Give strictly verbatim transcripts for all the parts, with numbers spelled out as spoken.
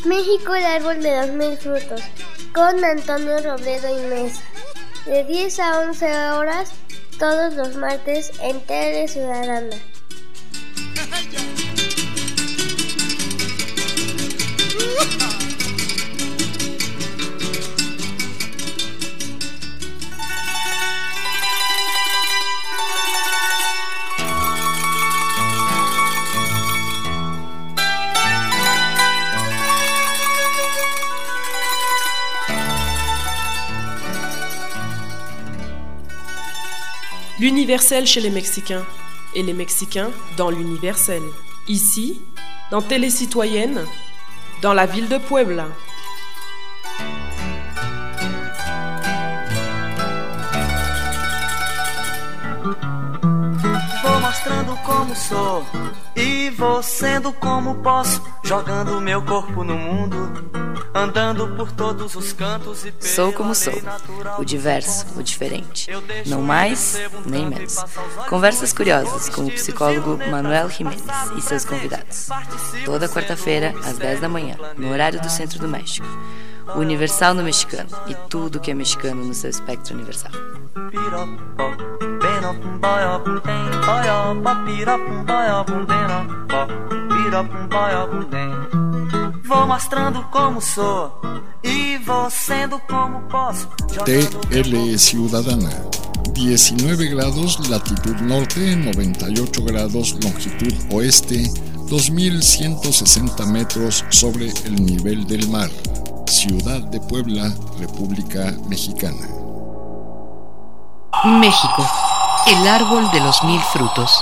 México, el árbol de los mil frutos, con Antonio Robledo y Mesa, de diez a once horas, todos los martes en Tele Ciudadana. L'universel chez les Mexicains, et les Mexicains dans l'universel. Ici, dans Télé Citoyenne, dans la ville de Puebla. Vou mostrando como sou e vou sendo como posso, jogando meu corpo no mundo, andando por todos os cantos e Sou como sou, o diverso, o diferente, não mais nem menos. Conversas curiosas com o psicólogo Manuel Jiménez e seus convidados. Toda quarta-feira, às dez da manhã, no horário do Centro do México. O Universal no mexicano e tudo que é mexicano no seu espectro universal. Vou mostrando como sou e vou sendo como posso. Tele Ciudadana. diecinueve grados latitud norte, noventa y ocho grados longitud oeste, dos mil ciento sesenta metros sobre el nivel del mar. Ciudad de Puebla, República Mexicana. México, el árbol de los mil frutos.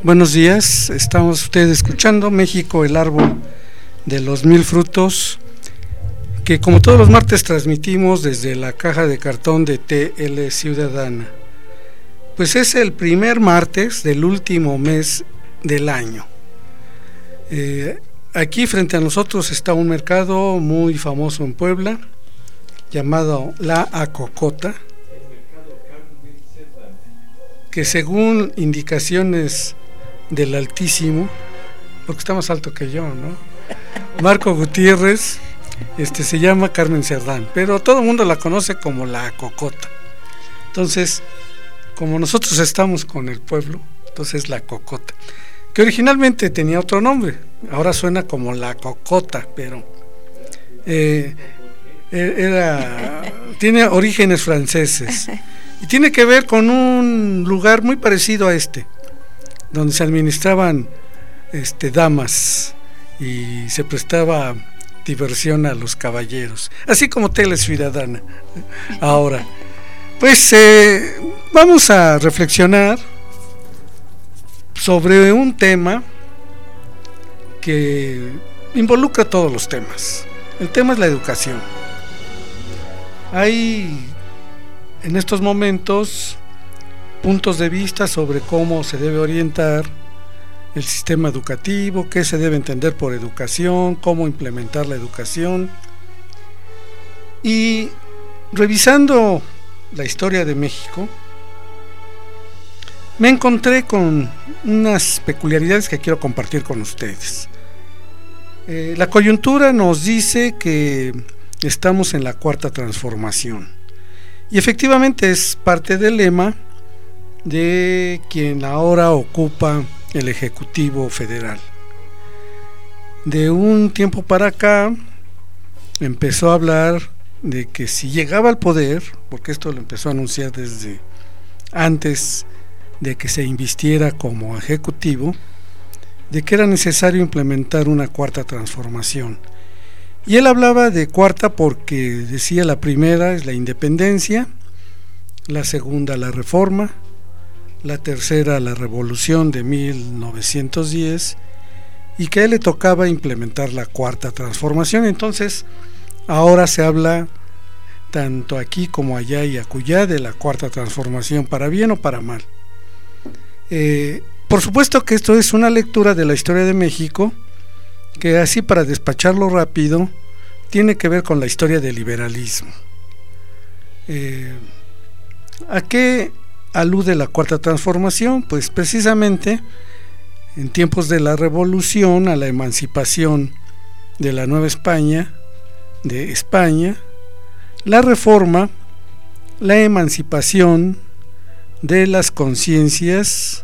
Buenos días, estamos ustedes escuchando México, el árbol de los mil frutos, que como todos los martes transmitimos desde la caja de cartón de T L Ciudadana. Pues es el primer martes del último mes del año. Eh, aquí frente a nosotros está un mercado muy famoso en Puebla, llamado La Acocota, que según indicaciones del Altísimo, porque está más alto que yo, ¿no? Marco Gutiérrez, este se llama Carmen Cerdán, pero todo el mundo la conoce como La Cocota. Entonces, como nosotros estamos con el pueblo, entonces La Cocota, que originalmente tenía otro nombre, ahora suena como La Cocota, pero eh, era, tiene orígenes franceses y tiene que ver con un lugar muy parecido a este, donde se administraban este, damas y se prestaba diversión a los caballeros, así como Tele Ciudadana. Ahora, pues eh, vamos a reflexionar sobre un tema que involucra todos los temas. El tema es la educación. Hay en estos momentos puntos de vista sobre cómo se debe orientar el sistema educativo, qué se debe entender por educación, cómo implementar la educación. Y revisando la historia de México, me encontré con unas peculiaridades que quiero compartir con ustedes. Eh, la coyuntura nos dice que estamos en la cuarta transformación, y efectivamente es parte del lema de quien ahora ocupa el Ejecutivo Federal. De un tiempo para acá empezó a hablar de que si llegaba al poder, porque esto lo empezó a anunciar desde antes de que se invistiera como ejecutivo, de que era necesario implementar una cuarta transformación. Y él hablaba de cuarta porque decía la primera es la independencia, la segunda la reforma, la tercera la revolución de mil novecientos diez, y que a él le tocaba implementar la cuarta transformación. Entonces ahora se habla tanto aquí como allá y acullá de la cuarta transformación, para bien o para mal. Eh, por supuesto que esto es una lectura de la historia de México, que así para despacharlo rápido, tiene que ver con la historia del liberalismo. Eh, ¿A qué alude la cuarta transformación? Pues precisamente en tiempos de la revolución, a la emancipación de la Nueva España, de España, la reforma, la emancipación de las conciencias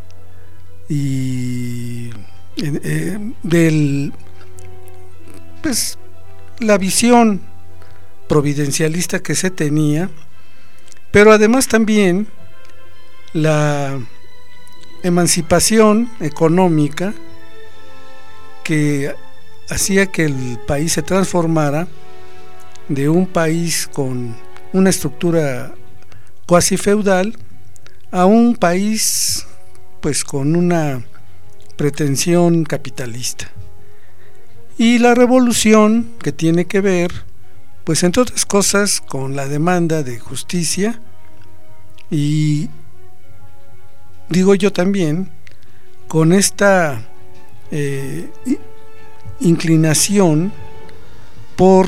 y eh, del pues la visión providencialista que se tenía, pero además también la emancipación económica que hacía que el país se transformara de un país con una estructura cuasi feudal a un país pues con una pretensión capitalista. Y la revolución, que tiene que ver pues entre otras cosas con la demanda de justicia, y digo yo también con esta eh, inclinación por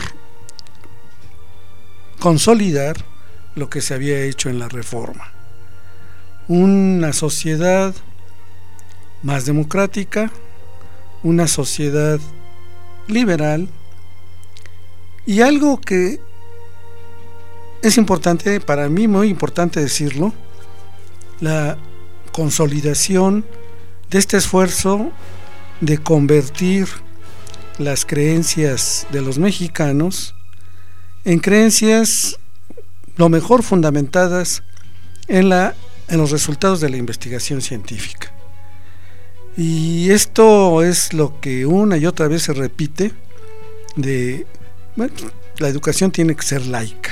consolidar lo que se había hecho en la reforma, una sociedad más democrática, una sociedad liberal, y algo que es importante para mí, muy importante decirlo, la consolidación de este esfuerzo de convertir las creencias de los mexicanos en creencias lo mejor fundamentadas en, la, en los resultados de la investigación científica. Y esto es lo que una y otra vez se repite, de bueno, la educación tiene que ser laica.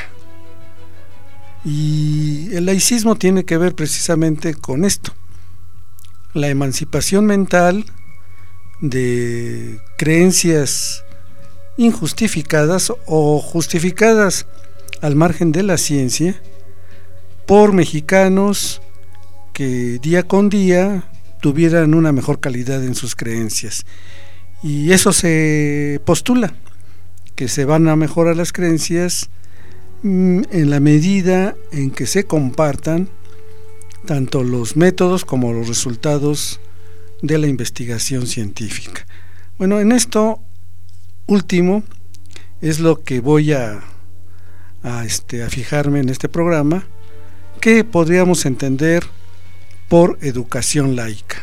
Y el laicismo tiene que ver precisamente con esto, la emancipación mental de creencias injustificadas o justificadas al margen de la ciencia por mexicanos que día con día tuvieran una mejor calidad en sus creencias. Y eso se postula, que se van a mejorar las creencias en la medida en que se compartan tanto los métodos como los resultados de la investigación científica. Bueno, en esto último es lo que voy a, a, este, a fijarme en este programa, que podríamos entender por educación laica.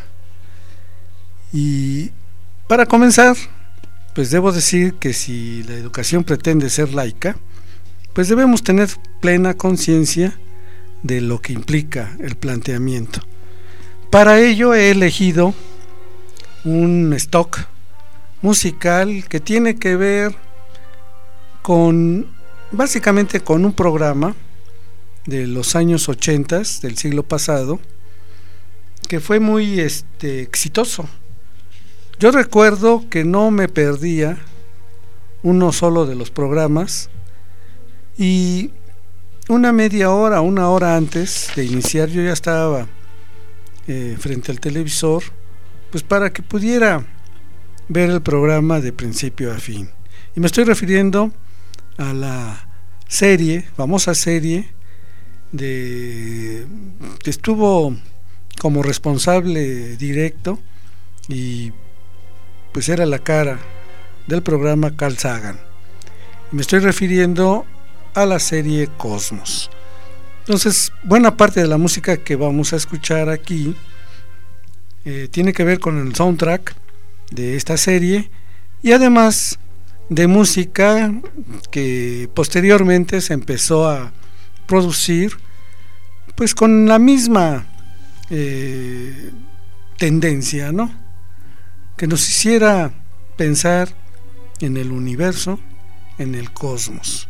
Y para comenzar, pues debo decir que si la educación pretende ser laica, pues debemos tener plena conciencia de lo que implica el planteamiento. Para ello he elegido un stock musical que tiene que ver con, básicamente con un programa de los años ochenta del siglo pasado, que fue muy este, exitoso. Yo recuerdo que no me perdía uno solo de los programas, y una media hora, una hora antes de iniciar yo ya estaba eh, frente al televisor, pues para que pudiera ver el programa de principio a fin. Y me estoy refiriendo a la serie, famosa serie de que estuvo como responsable directo y pues era la cara del programa Carl Sagan. Me estoy refiriendo a la serie Cosmos. Entonces, buena parte de la música que vamos a escuchar aquí eh, tiene que ver con el soundtrack de esta serie, y además de música que posteriormente se empezó a producir pues con la misma eh, tendencia, ¿no?, que nos hiciera pensar en el universo, en el cosmos.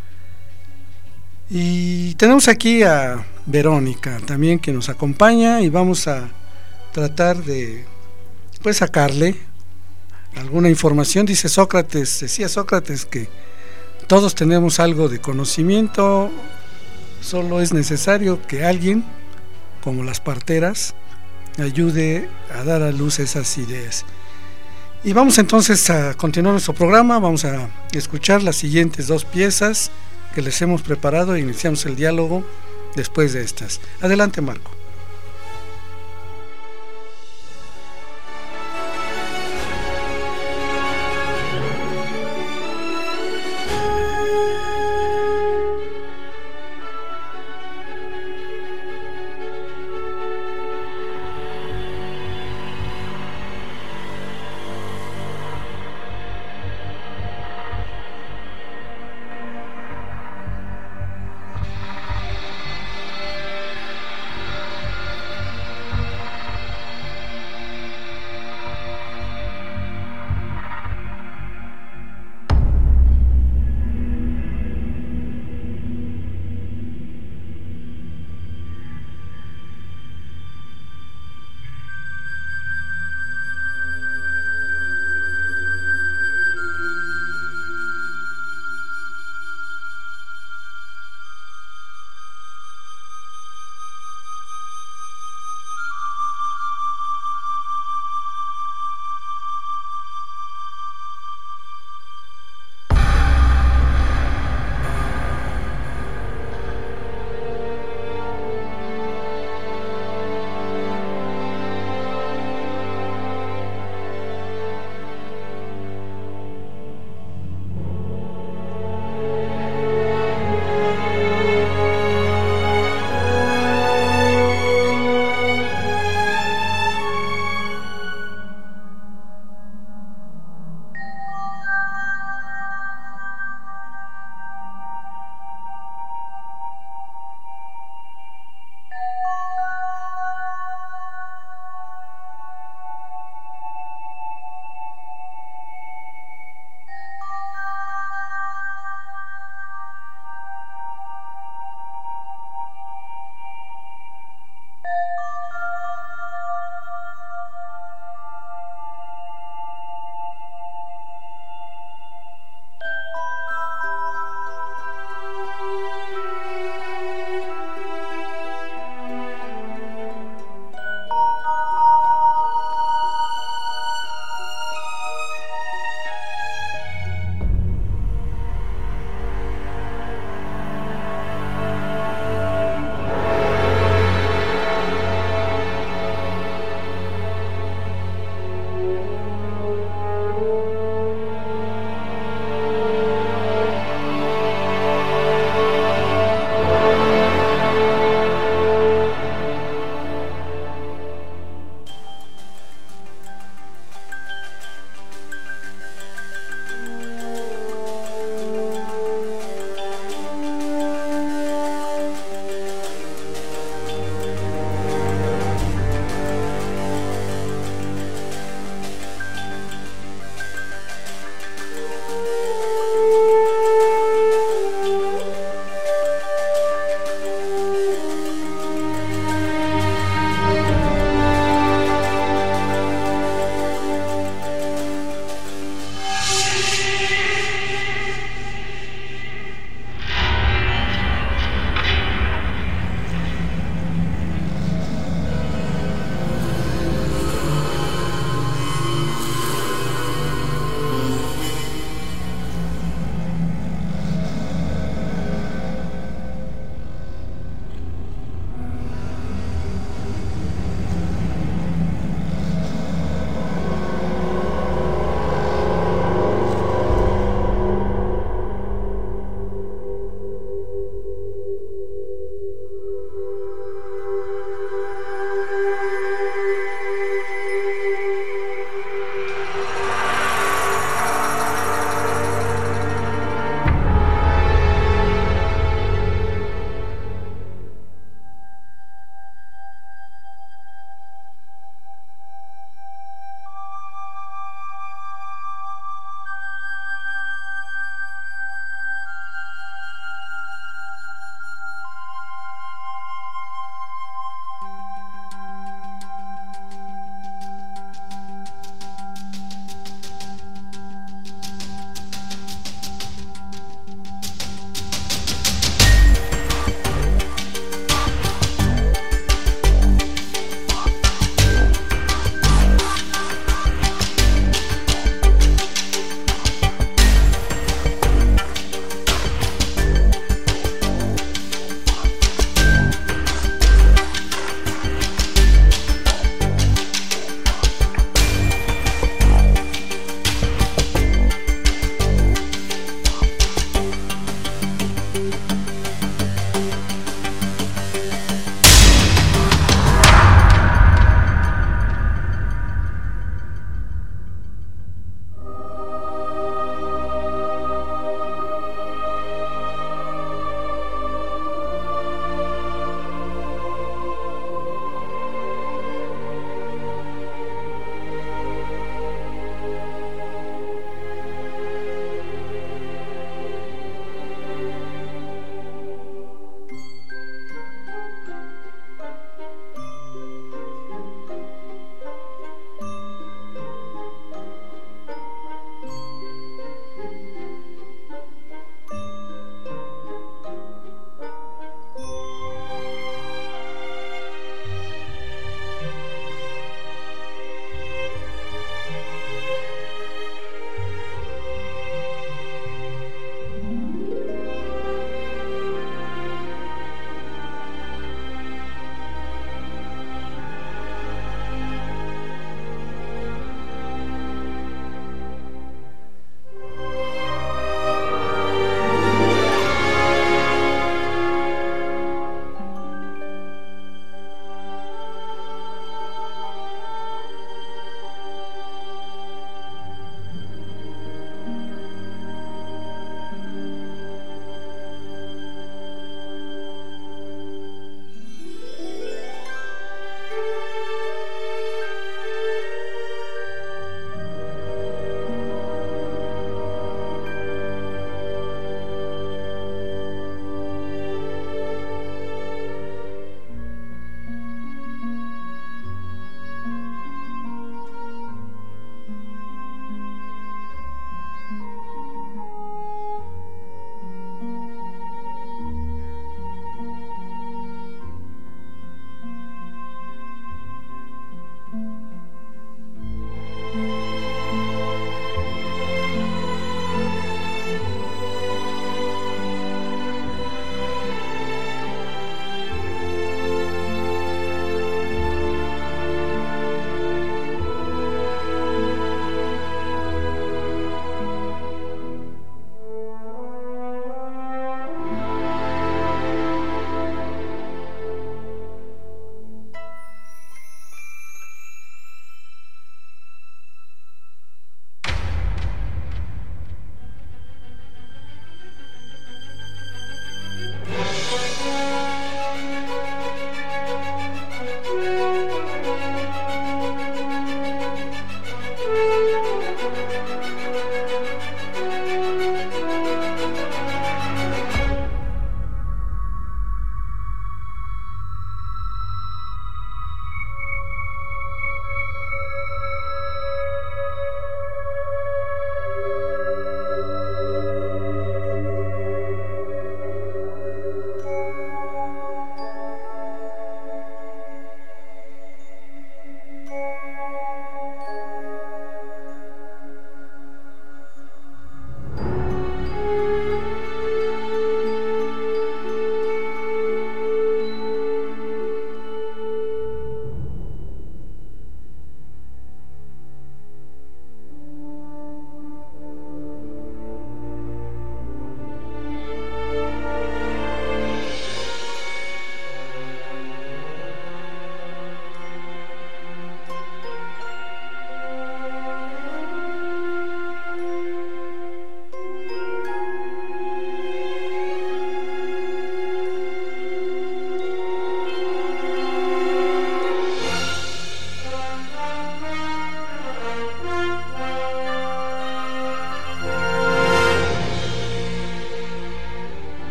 Y tenemos aquí a Verónica también, que nos acompaña, y vamos a tratar de pues sacarle alguna información. Dice Sócrates, decía Sócrates que todos tenemos algo de conocimiento, solo es necesario que alguien, como las parteras, ayude a dar a luz esas ideas. Y vamos entonces a continuar nuestro programa. Vamos a escuchar las siguientes dos piezas que les hemos preparado e iniciamos el diálogo después de estas. Adelante, Marco.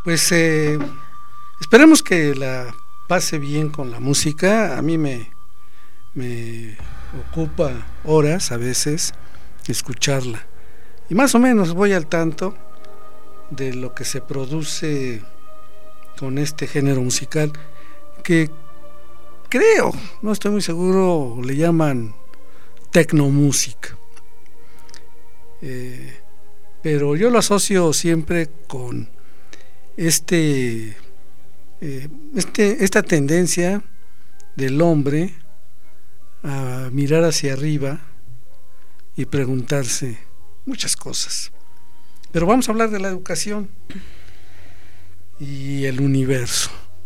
Pues eh, esperemos que la pase bien con la música. A mí me, me ocupa horas a veces escucharla. Y más o menos voy al tanto de lo que se produce con este género musical, que creo, no estoy muy seguro, le llaman tecnomúsica. Eh, pero yo lo asocio siempre con este, eh, este, esta tendencia del hombre a mirar hacia arriba y preguntarse muchas cosas. Pero vamos a hablar de la educación y el universo.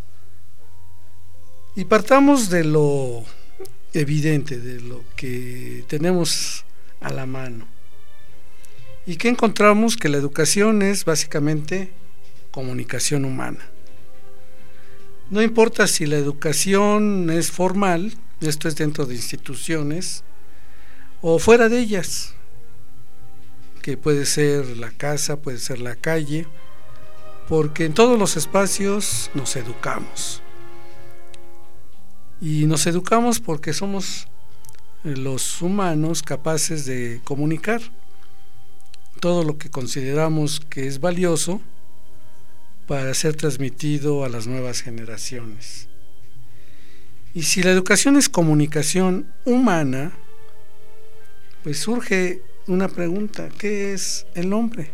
Y partamos de lo evidente, de lo que tenemos a la mano. ¿Y qué encontramos? Que la educación es básicamente comunicación humana. No importa si la educación es formal, esto es dentro de instituciones, o fuera de ellas, que puede ser la casa, puede ser la calle, porque en todos los espacios nos educamos. Y nos educamos porque somos los humanos capaces de comunicar todo lo que consideramos que es valioso para ser transmitido a las nuevas generaciones. Y si la educación es comunicación humana, pues surge una pregunta: ¿qué es el hombre?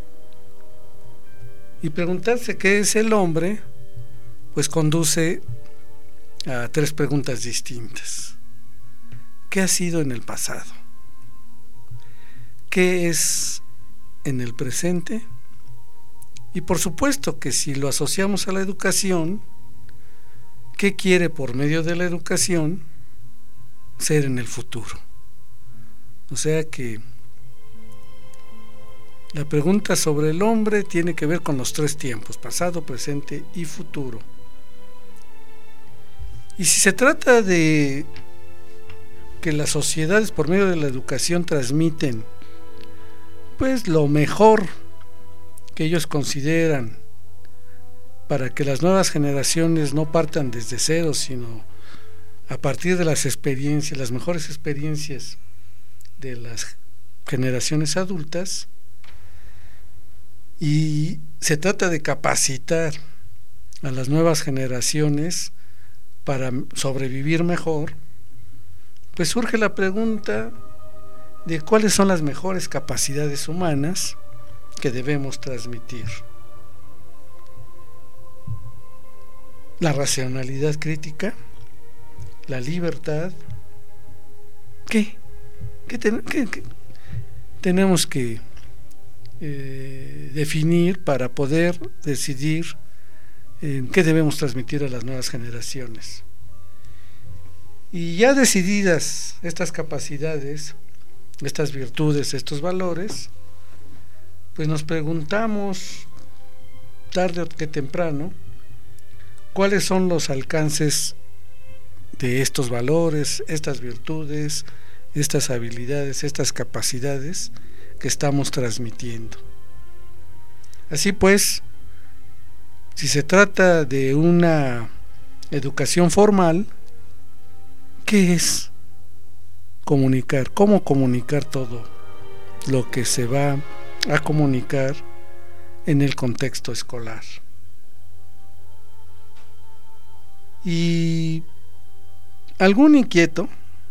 Y preguntarse qué es el hombre, pues conduce a tres preguntas distintas. ¿Qué ha sido en el pasado? ¿Qué es en el presente? Y por supuesto que si lo asociamos a la educación, ¿qué quiere por medio de la educación ser en el futuro? O sea que la pregunta sobre el hombre tiene que ver con los tres tiempos: pasado, presente y futuro. Y si se trata de que las sociedades por medio de la educación transmiten pues lo mejor que ellos consideran para que las nuevas generaciones no partan desde cero, sino a partir de las experiencias, las mejores experiencias de las generaciones adultas, y se trata de capacitar a las nuevas generaciones para sobrevivir mejor, pues surge la pregunta de cuáles son las mejores capacidades humanas que debemos transmitir. La racionalidad crítica, la libertad. ¿Qué? ¿Qué, ten, qué, qué tenemos que eh, definir para poder decidir en qué debemos transmitir a las nuevas generaciones? Y ya decididas estas capacidades, estas virtudes, estos valores, pues nos preguntamos tarde o que temprano cuáles son los alcances de estos valores, estas virtudes, estas habilidades, estas capacidades que estamos transmitiendo. Así pues, si se trata de una educación formal, ¿qué es comunicar? ¿Cómo comunicar todo lo que se va a comunicar en el contexto escolar? Y algún inquieto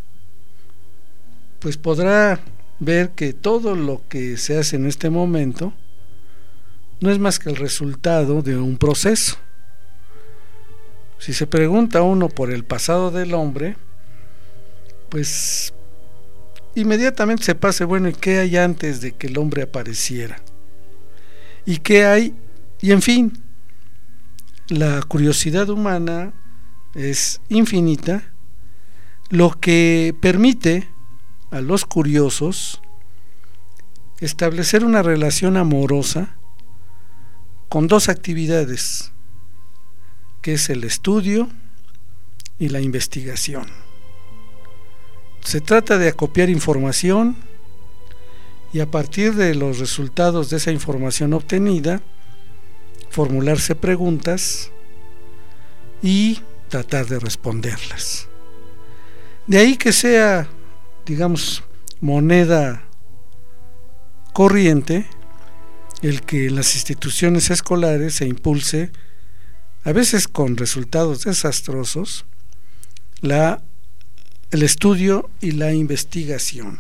pues podrá ver que todo lo que se hace en este momento no es más que el resultado de un proceso. Si se pregunta uno por el pasado del hombre, pues inmediatamente se pase, bueno, ¿y qué hay antes de que el hombre apareciera? ¿Y qué hay? Y en fin, la curiosidad humana es infinita, lo que permite a los curiosos establecer una relación amorosa con dos actividades, que es el estudio y la investigación. Se trata de acopiar información y a partir de los resultados de esa información obtenida, formularse preguntas y tratar de responderlas. De ahí que sea, digamos, moneda corriente el que en las instituciones escolares se impulse, a veces con resultados desastrosos, la, el estudio y la investigación.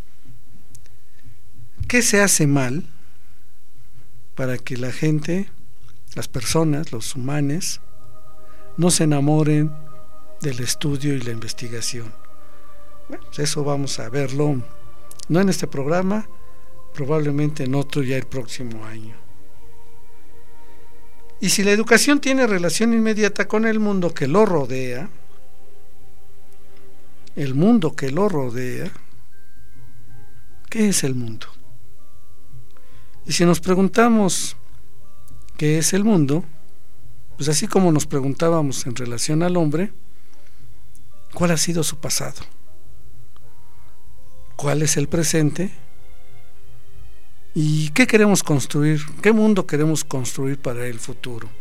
¿Qué se hace mal para que la gente, las personas, los humanos, no se enamoren del estudio y la investigación? Bueno, pues eso vamos a verlo, no en este programa, probablemente en otro ya el próximo año. Y si la educación tiene relación inmediata con el mundo que lo rodea, el mundo que lo rodea, ¿qué es el mundo? Y si nos preguntamos qué es el mundo, pues así como nos preguntábamos en relación al hombre, ¿cuál ha sido su pasado? ¿Cuál es el presente? ¿Y qué queremos construir? ¿Qué mundo queremos construir para el futuro?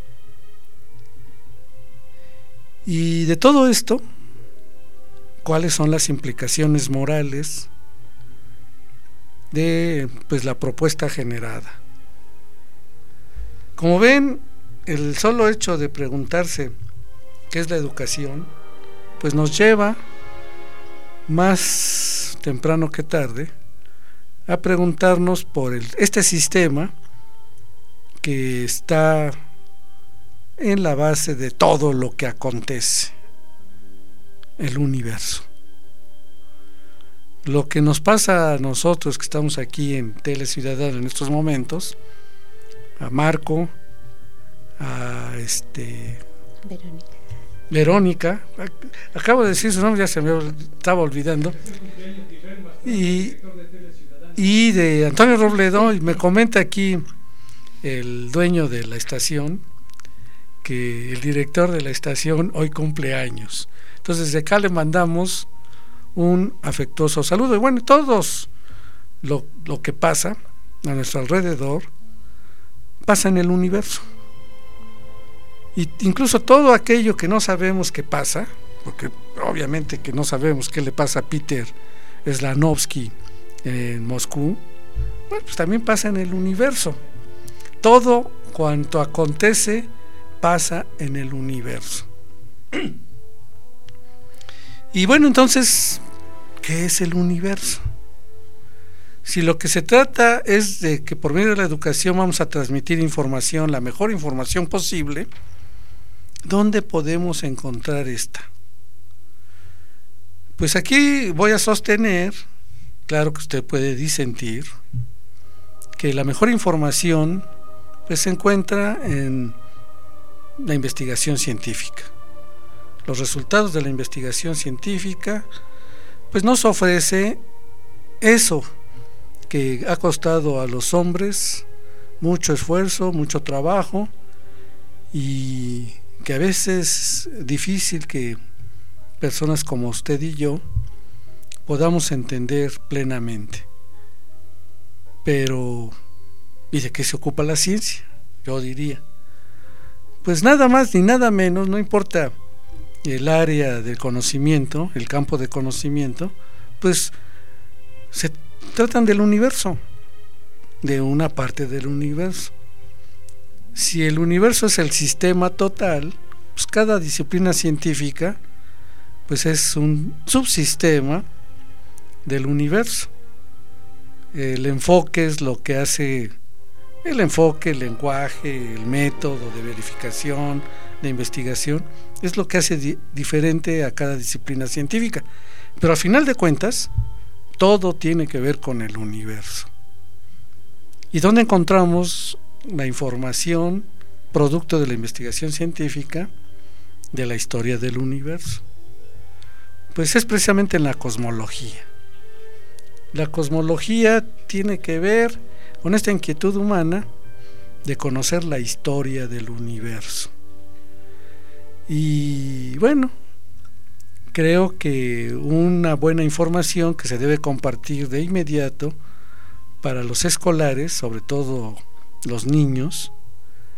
Y de todo esto, ¿cuáles son las implicaciones morales de pues la propuesta generada? Como ven, el solo hecho de preguntarse qué es la educación, pues nos lleva más temprano que tarde a preguntarnos por el, este sistema que está en la base de todo lo que acontece, el universo. Lo que nos pasa a nosotros que estamos aquí en Tele Ciudadana en estos momentos, a Marco, a este Verónica. Verónica, acabo de decir su nombre, ya se me estaba olvidando, y, y de Antonio Robledo, y me comenta aquí el dueño de la estación que el director de la estación hoy cumple años. Entonces de acá le mandamos un afectuoso saludo. Y bueno, todos lo, lo que pasa a nuestro alrededor pasa en el universo. Y incluso todo aquello que no sabemos que pasa, porque obviamente que no sabemos qué le pasa a Peter Slanovsky en Moscú, bueno, pues también pasa en el universo. Todo cuanto acontece pasa en el universo. Y bueno, entonces, ¿qué es el universo? Si lo que se trata es de que por medio de la educación vamos a transmitir información, la mejor información posible, ¿dónde podemos encontrar esta? Pues aquí voy a sostener, claro que usted puede disentir, que la mejor información pues se encuentra en la investigación científica. Los resultados de la investigación científica pues nos ofrece eso que ha costado a los hombres mucho esfuerzo, mucho trabajo, y que a veces es difícil que personas como usted y yo podamos entender plenamente. Pero, ¿y de qué se ocupa la ciencia? Yo diría, pues nada más ni nada menos, no importa el área de conocimiento, el campo de conocimiento, pues se tratan del universo, de una parte del universo. Si el universo es el sistema total, pues cada disciplina científica pues es un subsistema del universo. El enfoque es lo que hace el enfoque, el lenguaje, el método de verificación, de investigación, es lo que hace di- diferente a cada disciplina científica. Pero al final de cuentas, todo tiene que ver con el universo. ¿Y dónde encontramos la información producto de la investigación científica de la historia del universo? Pues es precisamente en la cosmología. La cosmología tiene que ver con esta inquietud humana de conocer la historia del universo. Y bueno, creo que una buena información que se debe compartir de inmediato para los escolares, sobre todo los niños,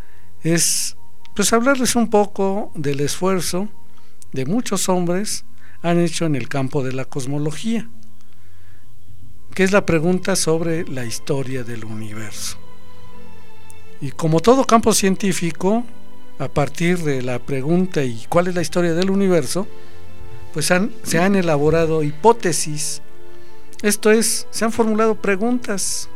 es pues hablarles un poco del esfuerzo de muchos hombres han hecho en el campo de la cosmología, que es la pregunta sobre la historia del universo. Y como todo campo científico, a partir de la pregunta ¿y cuál es la historia del universo?, pues han, se han elaborado hipótesis, esto es, se han formulado preguntas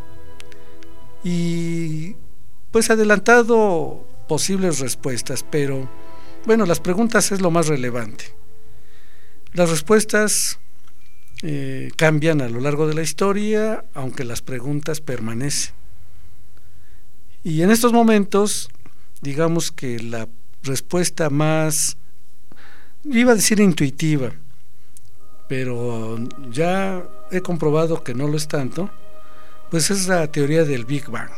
y pues adelantado posibles respuestas, pero bueno, las preguntas es lo más relevante. Las respuestas eh, cambian a lo largo de la historia, aunque las preguntas permanecen. Y en estos momentos, digamos que la respuesta más, iba a decir intuitiva, pero ya he comprobado que no lo es tanto, pues es la teoría del Big Bang.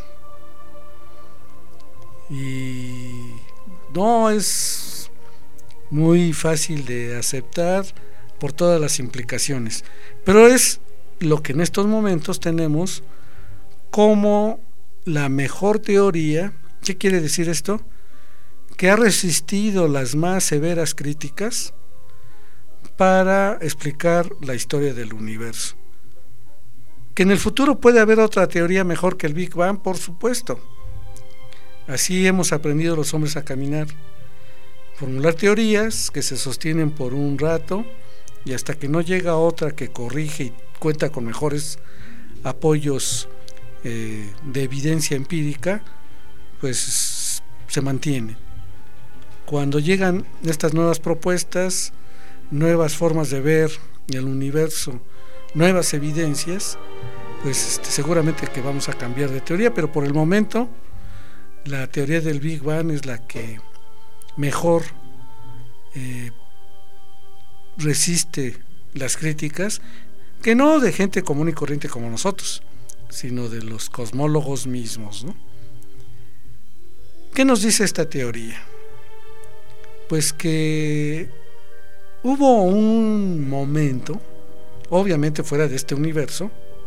Y no es muy fácil de aceptar por todas las implicaciones, pero es lo que en estos momentos tenemos como la mejor teoría. ¿Qué quiere decir esto? Que ha resistido las más severas críticas para explicar la historia del universo. Que en el futuro puede haber otra teoría mejor que el Big Bang, por supuesto. Así hemos aprendido los hombres a caminar, formular teorías que se sostienen por un rato y hasta que no llega otra que corrige y cuenta con mejores apoyos eh, de evidencia empírica, pues se mantiene. Cuando llegan estas nuevas propuestas, nuevas formas de ver el universo, nuevas evidencias, pues este, seguramente que vamos a cambiar de teoría, pero por el momento la teoría del Big Bang es la que mejor eh, resiste las críticas, que no de gente común y corriente como nosotros, sino de los cosmólogos mismos, ¿no? ¿Qué nos dice esta teoría? Pues que hubo un momento, obviamente fuera de este universo,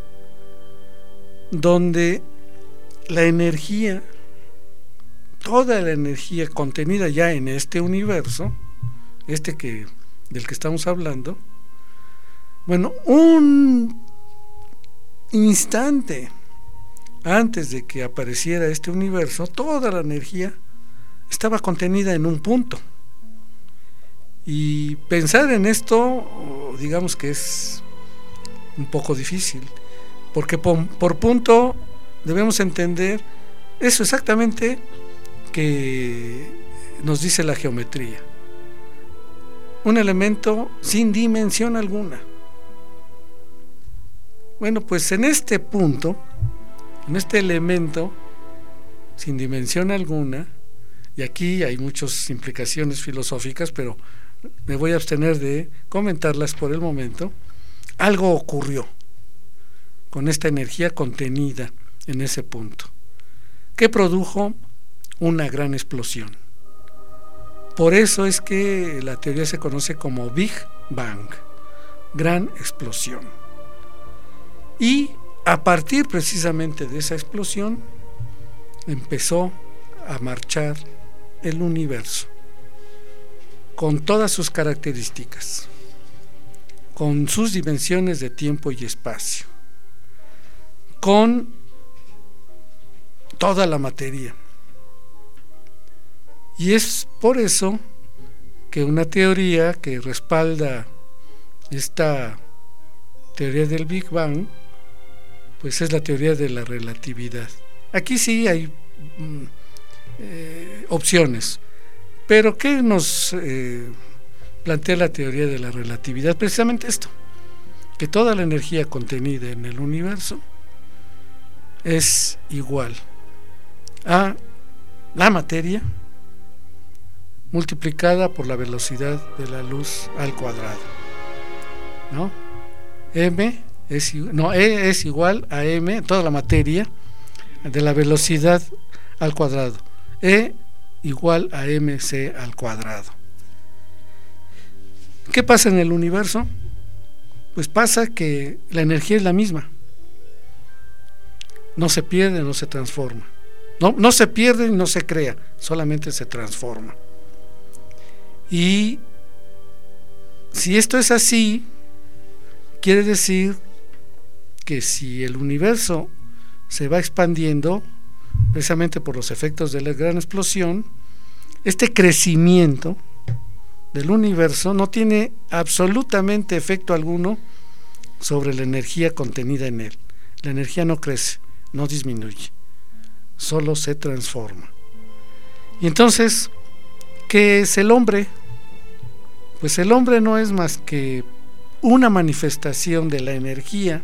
donde la energía, toda la energía contenida ya en este universo, este que del que estamos hablando, bueno, un instante antes de que apareciera este universo, toda la energía estaba contenida en un punto. Y pensar en esto, digamos que es un poco difícil, porque por, por punto debemos entender eso exactamente que nos dice la geometría: un elemento sin dimensión alguna. Bueno, pues en este punto, en este elemento sin dimensión alguna, y aquí hay muchas implicaciones filosóficas, pero me voy a abstener de comentarlas por el momento, algo ocurrió con esta energía contenida en ese punto, que produjo una gran explosión. Por eso es que la teoría se conoce como Big Bang, gran explosión. Y a partir precisamente de esa explosión empezó a marchar el universo, con todas sus características, con sus dimensiones de tiempo y espacio, con toda la materia. Y es por eso que una teoría que respalda esta teoría del Big Bang, pues es la teoría de la relatividad. Aquí sí hay mm, eh, opciones, pero ¿qué nos eh, plantea la teoría de la relatividad? Precisamente esto, que toda la energía contenida en el universo es igual a la materia multiplicada por la velocidad de la luz al cuadrado, ¿no? M es, no, E es igual a M, toda la materia, de la velocidad al cuadrado. E igual a mc al cuadrado. ¿Qué pasa en el universo? Pues pasa que la energía es la misma, no se pierde, no se transforma. No, no se pierde y no se crea, solamente se transforma. Y si esto es así, quiere decir que si el universo se va expandiendo, precisamente por los efectos de la gran explosión, este crecimiento del universo no tiene absolutamente efecto alguno sobre la energía contenida en él. La energía no crece, no disminuye, solo se transforma. Y entonces, ¿qué es el hombre? Pues el hombre no es más que una manifestación de la energía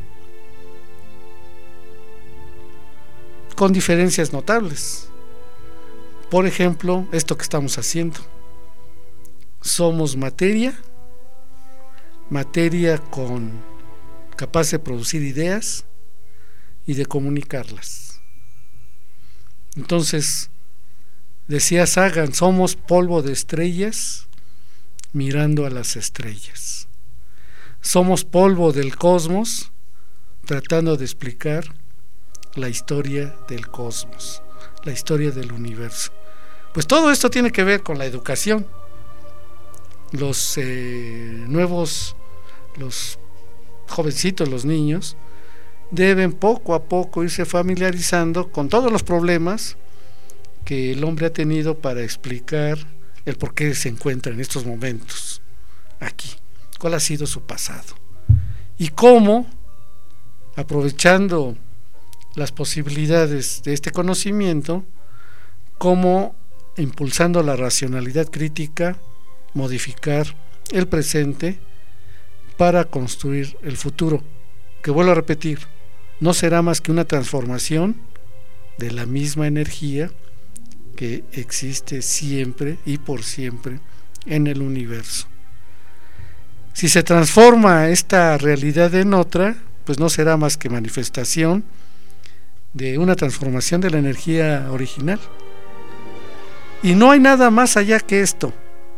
con diferencias notables. Por ejemplo, esto que estamos haciendo. Somos materia, materia con capaz de producir ideas y de comunicarlas. Entonces, decía Sagan, somos polvo de estrellas mirando a las estrellas. Somos polvo del cosmos tratando de explicar la historia del cosmos, la historia del universo. Pues todo esto tiene que ver con la educación. Los eh, nuevos, los jovencitos, los niños, deben poco a poco irse familiarizando con todos los problemas que el hombre ha tenido para explicar el por qué se encuentra en estos momentos aquí, cuál ha sido su pasado y cómo, aprovechando las posibilidades de este conocimiento, cómo, impulsando la racionalidad crítica, modificar el presente para construir el futuro, que vuelvo a repetir, no será más que una transformación de la misma energía que existe siempre y por siempre en el universo. Si se transforma esta realidad en otra, pues no será más que manifestación de una transformación de la energía original. Y no hay nada más allá que esto.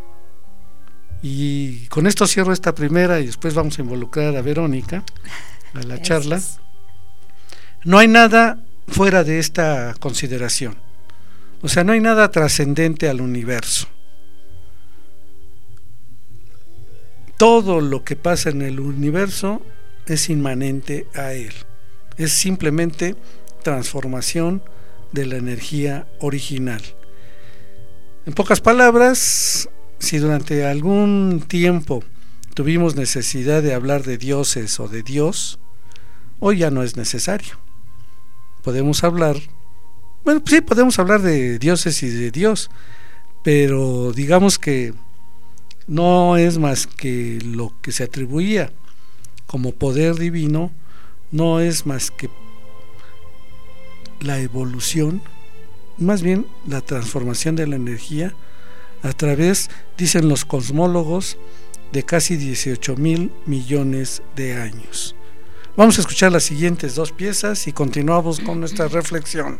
Y con esto cierro esta primera y después vamos a involucrar a Verónica a la charla. No hay nada fuera de esta consideración. O sea, no hay nada trascendente al universo. Todo lo que pasa en el universo es inmanente a él. Es simplemente transformación de la energía original. En pocas palabras, si durante algún tiempo tuvimos necesidad de hablar de dioses o de Dios, hoy ya no es necesario. Podemos hablar, bueno, sí, podemos hablar de dioses y de Dios, pero digamos que no es más que lo que se atribuía como poder divino, no es más que la evolución, más bien la transformación de la energía a través, dicen los cosmólogos, de casi dieciocho mil millones de años. Vamos a escuchar las siguientes dos piezas y continuamos con nuestra reflexión.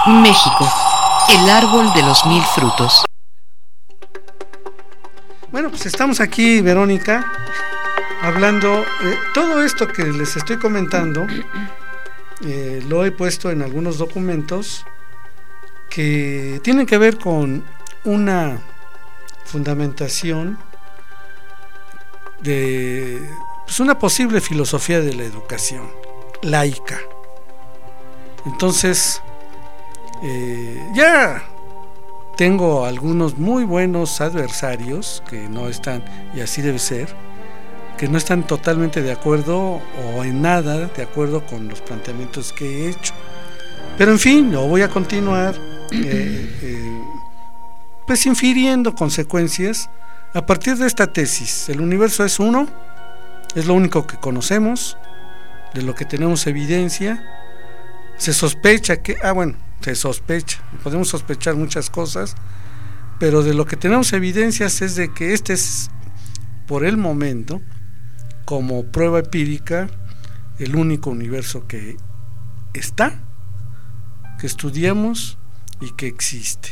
México, el árbol de los mil frutos. Bueno, pues estamos aquí, Verónica, hablando, eh, todo esto que les estoy comentando, eh, lo he puesto en algunos documentos que tienen que ver con una fundamentación de pues, una posible filosofía de la educación laica. Entonces, eh, ya tengo algunos muy buenos adversarios que no están, y así debe ser, que no están totalmente de acuerdo o en nada de acuerdo con los planteamientos que he hecho. Pero en fin, lo voy a continuar eh, eh, pues infiriendo consecuencias a partir de esta tesis. El universo es uno, es lo único que conocemos, de lo que tenemos evidencia. Se sospecha que, ah bueno, se sospecha, podemos sospechar muchas cosas, pero de lo que tenemos evidencias es de que este es, por el momento, como prueba empírica, el único universo que está, que estudiamos y que existe.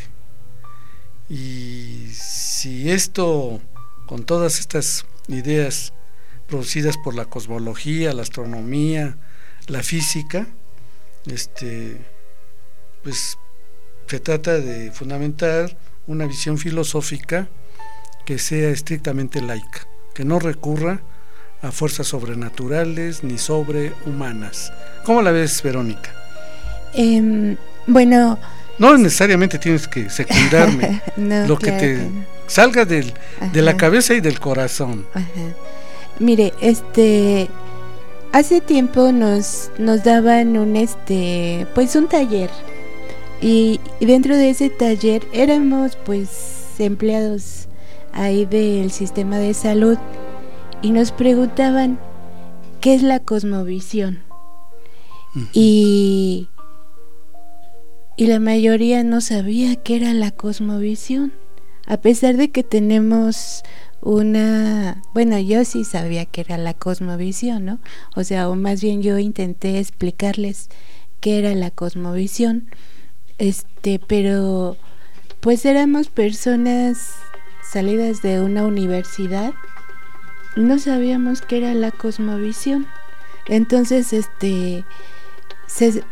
Y si esto, con todas estas ideas producidas por la cosmología, la astronomía, la física, este, pues se trata de fundamentar una visión filosófica que sea estrictamente laica, que no recurra a fuerzas sobrenaturales ni sobrehumanas. ¿Cómo la ves, Verónica? Eh, bueno, no necesariamente tienes que secundarme, no, lo claro que te que no. salga del, de la cabeza y del corazón. Ajá. Mire, este, hace tiempo nos nos daban un este, pues un taller, y, y dentro de ese taller éramos pues empleados ahí del sistema de salud, y nos preguntaban qué es la cosmovisión. Uh-huh. y y la mayoría no sabía qué era la cosmovisión, a pesar de que tenemos una, bueno, yo sí sabía qué era la cosmovisión, ¿no? O sea, o más bien yo intenté explicarles qué era la cosmovisión, este, pero pues éramos personas salidas de una universidad, no sabíamos qué era la cosmovisión. Entonces, este, se,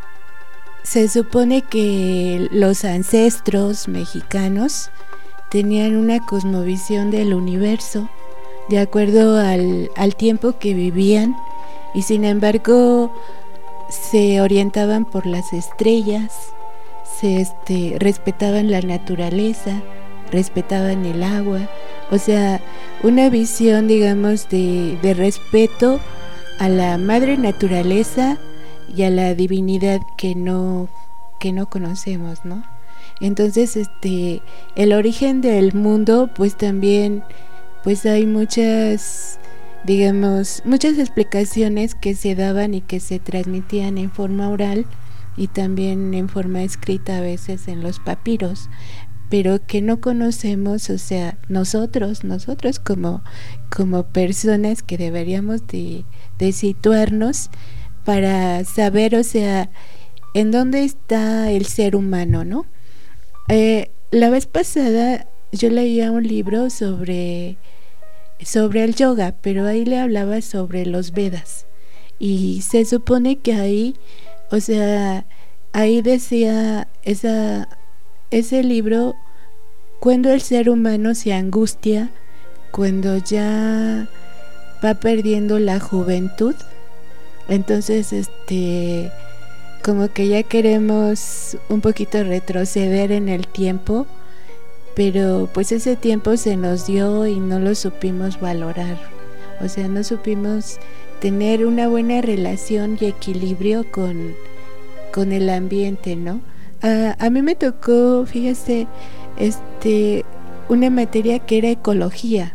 se supone que los ancestros mexicanos tenían una cosmovisión del universo de acuerdo al, al tiempo que vivían, y sin embargo se orientaban por las estrellas, se este, respetaban la naturaleza, respetaban el agua, o sea, una visión, digamos, de, de respeto a la madre naturaleza y a la divinidad que no, que no conocemos, ¿no? Entonces, este, el origen del mundo, pues también, pues hay muchas, digamos, muchas explicaciones que se daban y que se transmitían en forma oral y también en forma escrita a veces en los papiros, pero que no conocemos, o sea, nosotros, nosotros como, como personas que deberíamos de, de situarnos para saber, o sea, en dónde está el ser humano, ¿no? Eh, la vez pasada yo leía un libro sobre, sobre el yoga, pero ahí le hablaba sobre los Vedas, y se supone que ahí, o sea, ahí decía esa, ese libro, cuando el ser humano se angustia, cuando ya va perdiendo la juventud, entonces este como que ya queremos un poquito retroceder en el tiempo, pero pues ese tiempo se nos dio y no lo supimos valorar, o sea, no supimos tener una buena relación y equilibrio con, con el ambiente, ¿no? A, a mí me tocó, fíjese, este, una materia que era ecología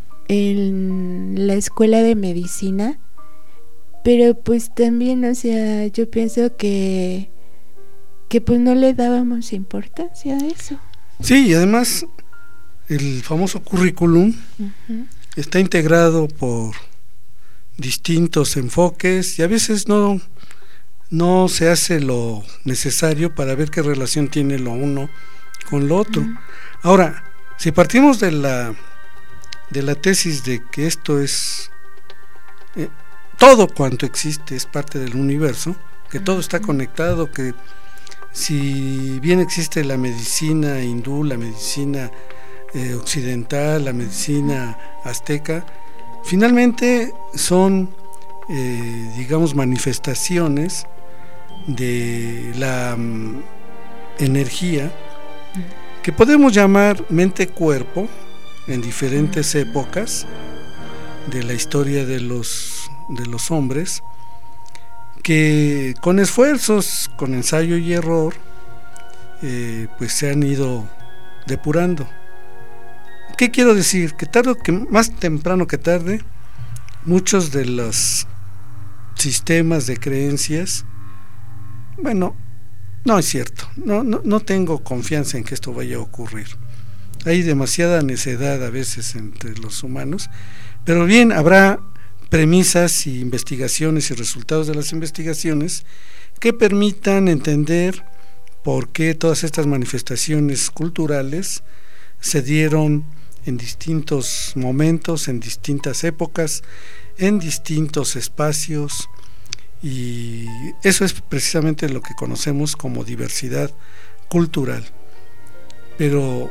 en la escuela de medicina, pero pues también, o sea, yo pienso que que pues no le dábamos importancia a eso. Sí, y además el famoso currículum uh-huh. está integrado por distintos enfoques y a veces no no se hace lo necesario para ver qué relación tiene lo uno con lo otro. Uh-huh. Ahora, si partimos de la de la tesis de que esto es eh, todo cuanto existe es parte del universo, que todo está conectado, que si bien existe la medicina hindú, la medicina eh, occidental, la medicina azteca, finalmente son eh, digamos manifestaciones de la um, energía que podemos llamar mente-cuerpo en diferentes épocas de la historia de los de los hombres, que con esfuerzos, con ensayo y error, eh, pues se han ido depurando. ¿Qué quiero decir? Que tarde, que más temprano que tarde, muchos de los sistemas de creencias, bueno, no es cierto, no, no, no tengo confianza en que esto vaya a ocurrir. Hay demasiada necedad a veces entre los humanos, pero bien, habrá premisas y investigaciones y resultados de las investigaciones que permitan entender por qué todas estas manifestaciones culturales se dieron en distintos momentos, en distintas épocas, en distintos espacios, y eso es precisamente lo que conocemos como diversidad cultural. Pero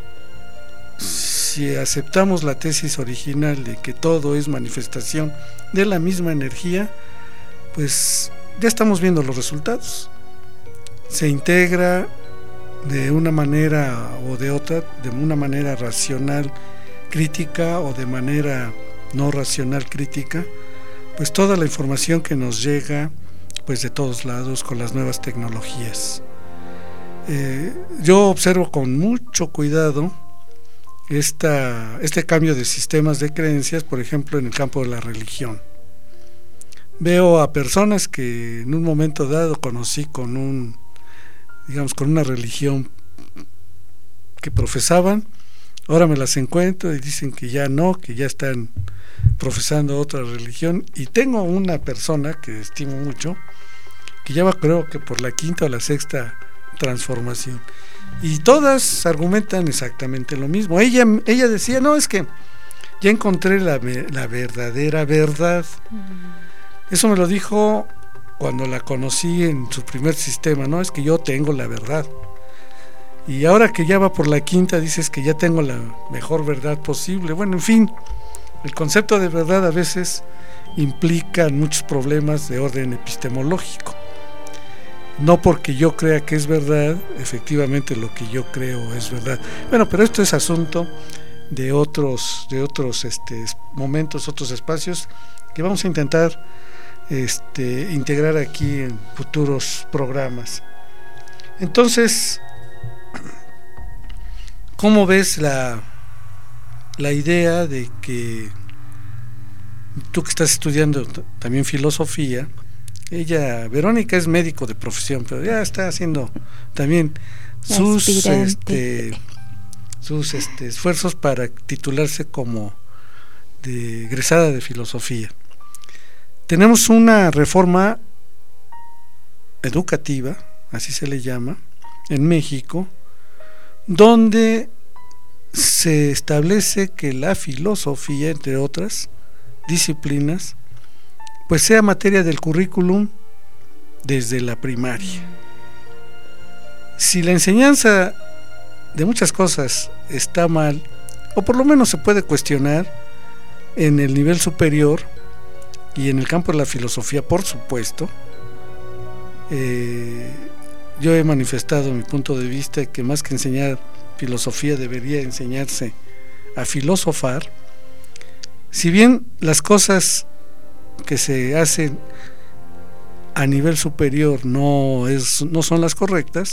si aceptamos la tesis original de que todo es manifestación de la misma energía, pues ya estamos viendo los resultados. Se integra de una manera o de otra, de una manera racional crítica o de manera no racional crítica, pues toda la información que nos llega pues de todos lados con las nuevas tecnologías. Eh, yo observo con mucho cuidado esta, este cambio de sistemas de creencias, por ejemplo en el campo de la religión. Veo a personas que en un momento dado conocí con un digamos con una religión que profesaban, ahora me las encuentro y dicen que ya no, que ya están profesando otra religión, y tengo una persona que estimo mucho que ya va, creo que por la quinta o la sexta transformación, y todas argumentan exactamente lo mismo. Ella, ella decía, no, es que ya encontré la, la verdadera verdad. Eso me lo dijo cuando la conocí en su primer sistema, no, es que yo tengo la verdad. Y ahora que ya va por la quinta, dices que ya tengo la mejor verdad posible. Bueno, en fin, el concepto de verdad a veces implica muchos problemas de orden epistemológico. No porque yo crea que es verdad, efectivamente lo que yo creo es verdad. Bueno, pero esto es asunto de otros, de otros este, momentos, otros espacios que vamos a intentar este, integrar aquí en futuros programas. Entonces, ¿cómo ves la, la idea de que tú que estás estudiando también filosofía, ella, Verónica, es médico de profesión, pero ya está haciendo también sus este, sus este, esfuerzos para titularse como de egresada de filosofía? Tenemos una reforma educativa, así se le llama, en México, donde se establece que la filosofía, entre otras disciplinas, pues sea materia del currículum desde la primaria. Si la enseñanza de muchas cosas está mal, o por lo menos se puede cuestionar en el nivel superior y en el campo de la filosofía, por supuesto, eh, yo he manifestado mi punto de vista que más que enseñar filosofía debería enseñarse a filosofar. Si bien las cosas que se hacen a nivel superior no es no son las correctas,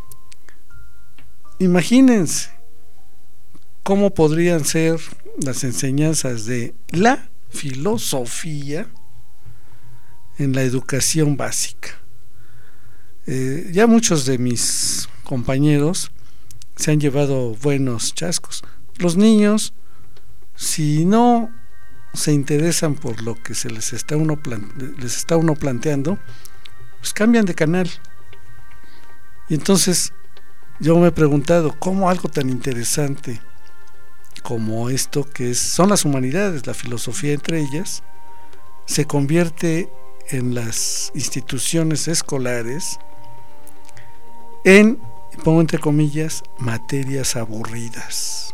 imagínense cómo podrían ser las enseñanzas de la filosofía en la educación básica. Eh, ya muchos de mis compañeros se han llevado buenos chascos. Los niños, si no se interesan por lo que se les está uno plan- les está uno planteando, pues cambian de canal. Y entonces yo me he preguntado cómo algo tan interesante como esto que es, son las humanidades, la filosofía entre ellas, se convierte en las instituciones escolares en, pongo entre comillas, materias aburridas.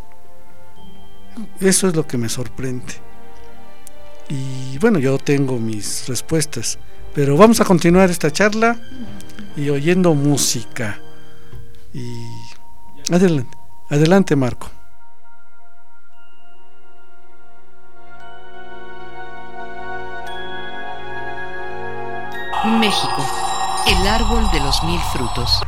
Eso es lo que me sorprende. Y bueno, yo tengo mis respuestas, pero vamos a continuar esta charla y oyendo música. Y adelante, adelante Marco. México, el árbol de los mil frutos.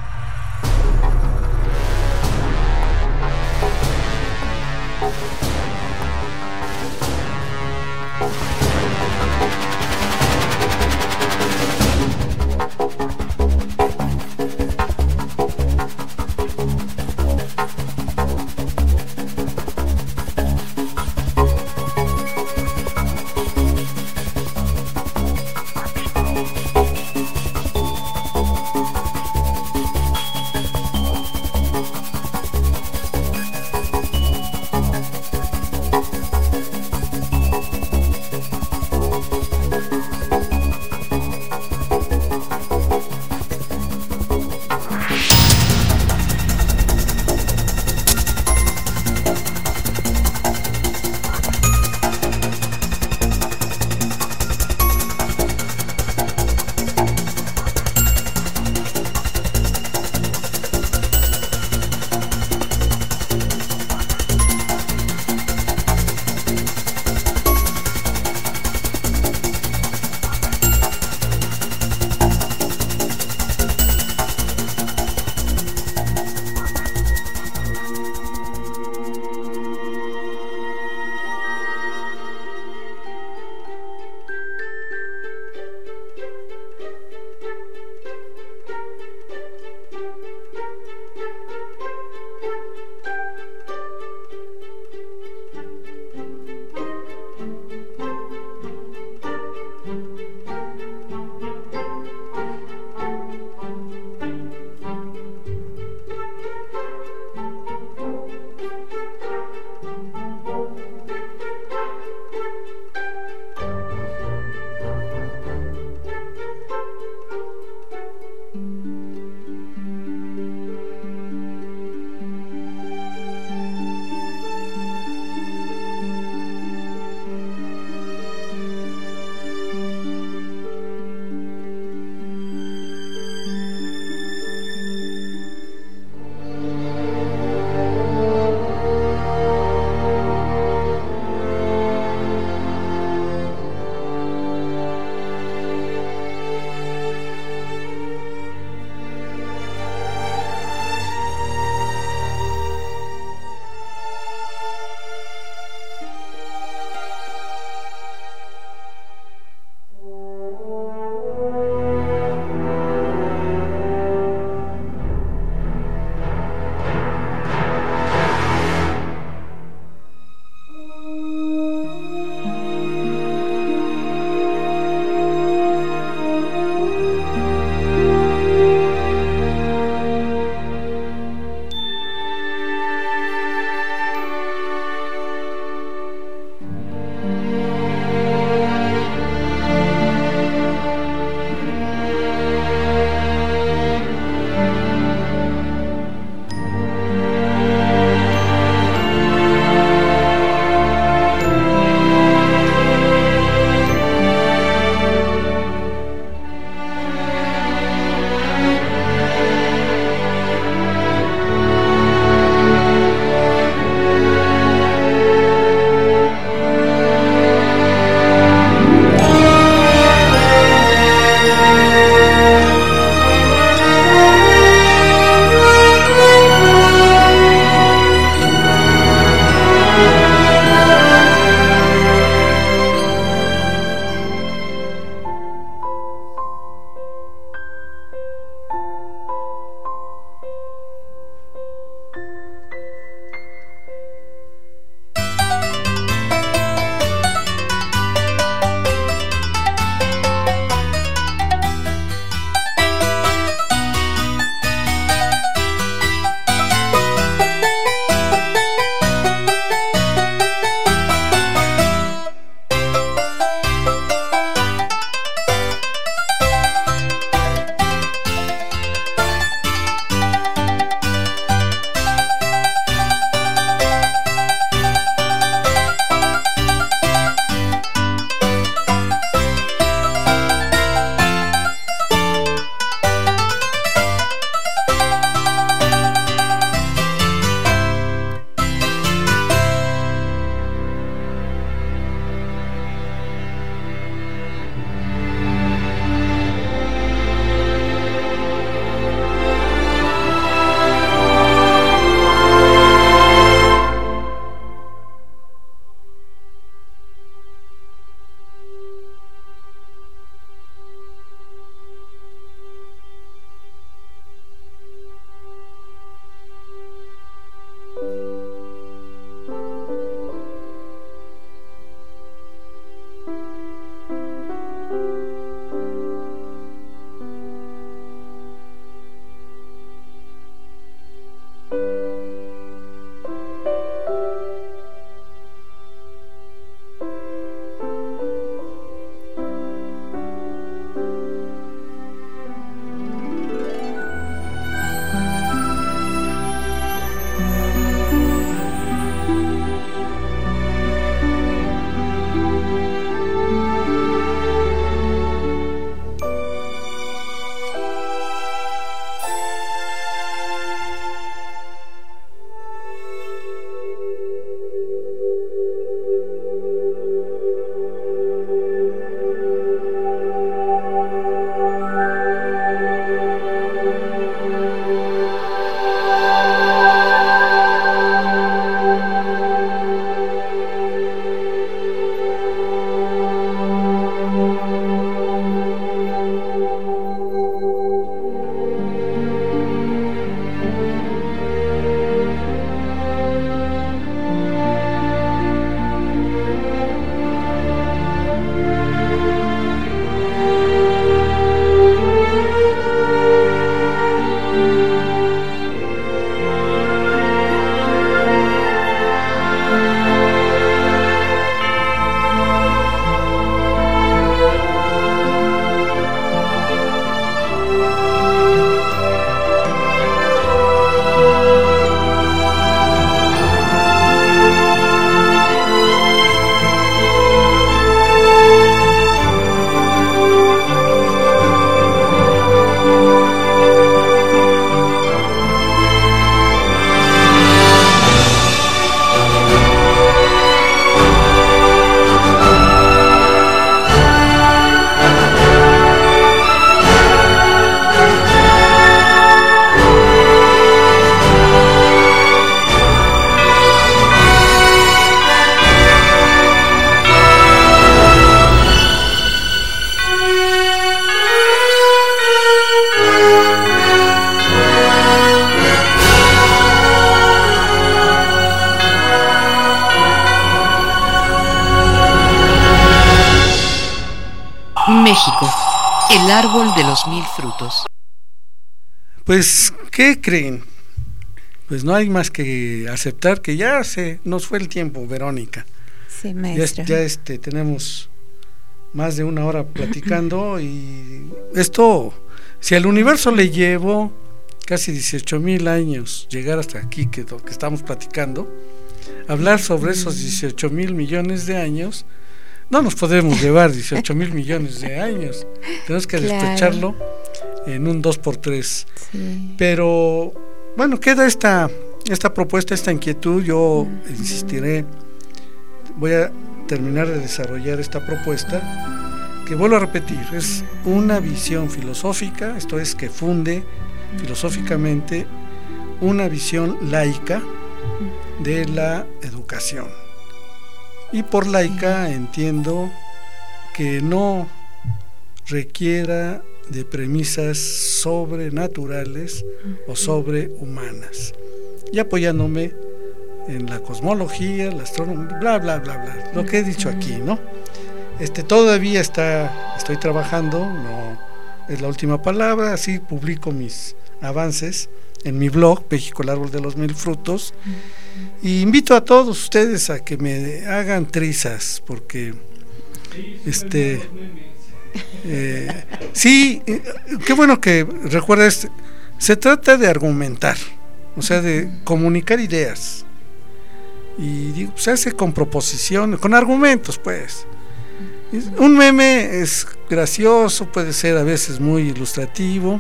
México, el árbol de los mil frutos. Pues, ¿qué creen? Pues no hay más que aceptar que ya se nos fue el tiempo, Verónica. Sí, maestro. Ya, ya este, tenemos más de una hora platicando y esto, si al universo le llevó casi dieciocho mil años llegar hasta aquí que, que estamos platicando, hablar sobre esos dieciocho mil millones de años, no nos podemos llevar dieciocho mil millones de años, tenemos que Claro. despacharlo en un dos por tres. Sí. Pero bueno, queda esta, esta propuesta, esta inquietud, yo insistiré, voy a terminar de desarrollar esta propuesta, que vuelvo a repetir, es una visión filosófica, esto es que funde filosóficamente una visión laica de la educación. Y por laica entiendo que no requiera de premisas sobrenaturales o sobrehumanas, y apoyándome en la cosmología, la astronomía, bla bla bla bla, lo que he dicho aquí, ¿no? Este todavía está, estoy trabajando, no es la última palabra, así publico mis avances en mi blog México, el árbol de los mil frutos, y invito a todos ustedes a que me hagan trizas, porque este eh, sí, eh, qué bueno que recuerdes, se trata de argumentar, o sea, de comunicar ideas, y digo, se hace con proposiciones, con argumentos, pues. Un meme es gracioso, puede ser a veces muy ilustrativo,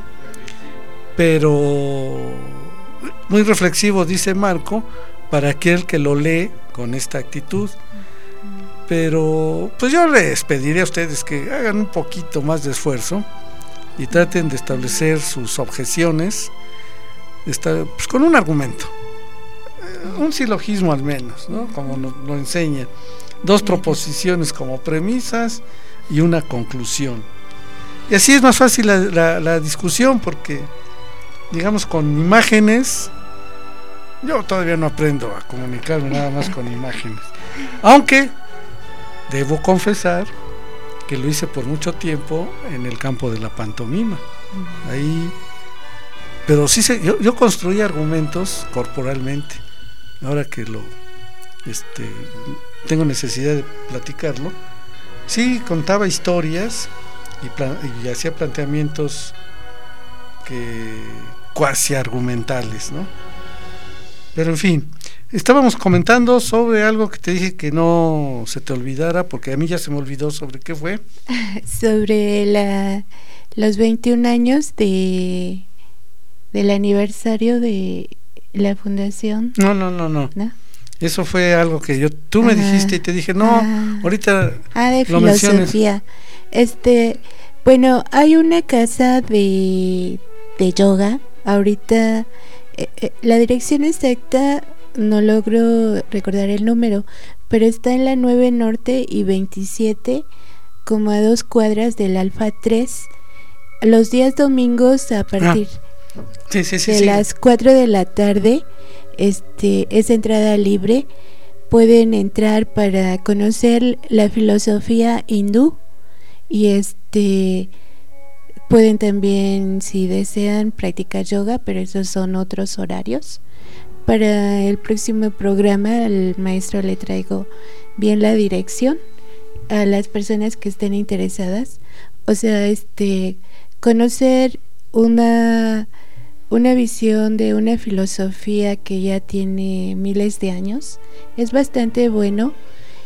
pero muy reflexivo, dice Marco, para aquel que lo lee con esta actitud. Pero pues yo les pediré a ustedes que hagan un poquito más de esfuerzo y traten de establecer sus objeciones, está, pues, con un argumento, un silogismo al menos, ¿no? Como nos lo enseña, dos proposiciones como premisas y una conclusión, y así es más fácil la, la, la discusión, porque digamos con imágenes, yo todavía no aprendo a comunicarme nada más con imágenes, aunque debo confesar que lo hice por mucho tiempo en el campo de la pantomima, ahí, pero sí se, yo, yo construí argumentos corporalmente. Ahora que lo este tengo necesidad de platicarlo, sí contaba historias y, plan, y hacía planteamientos que cuasi argumentales, ¿no? Pero en fin, estábamos comentando sobre algo que te dije que no se te olvidara, porque a mí ya se me olvidó. ¿Sobre qué fue? Sobre la los veintiún años de del aniversario de la fundación. No, no, no, no. ¿No? Eso fue algo que yo tú me ah, dijiste y te dije, no, ah, ahorita ah, de lo filosofía. menciones. Este, bueno, hay una casa de de yoga ahorita, eh, eh, la dirección exacta no logro recordar el número, pero está en la nueve Norte y veintisiete, como a dos cuadras del Alfa tres, los días domingos a partir ah, sí, sí, sí, de sí. las cuatro de la tarde. Este es entrada libre, pueden entrar para conocer la filosofía hindú, y este pueden también, si desean, practicar yoga, pero esos son otros horarios. Para el próximo programa al maestro le traigo bien la dirección a las personas que estén interesadas, o sea, este conocer una una visión de una filosofía que ya tiene miles de años, es bastante bueno.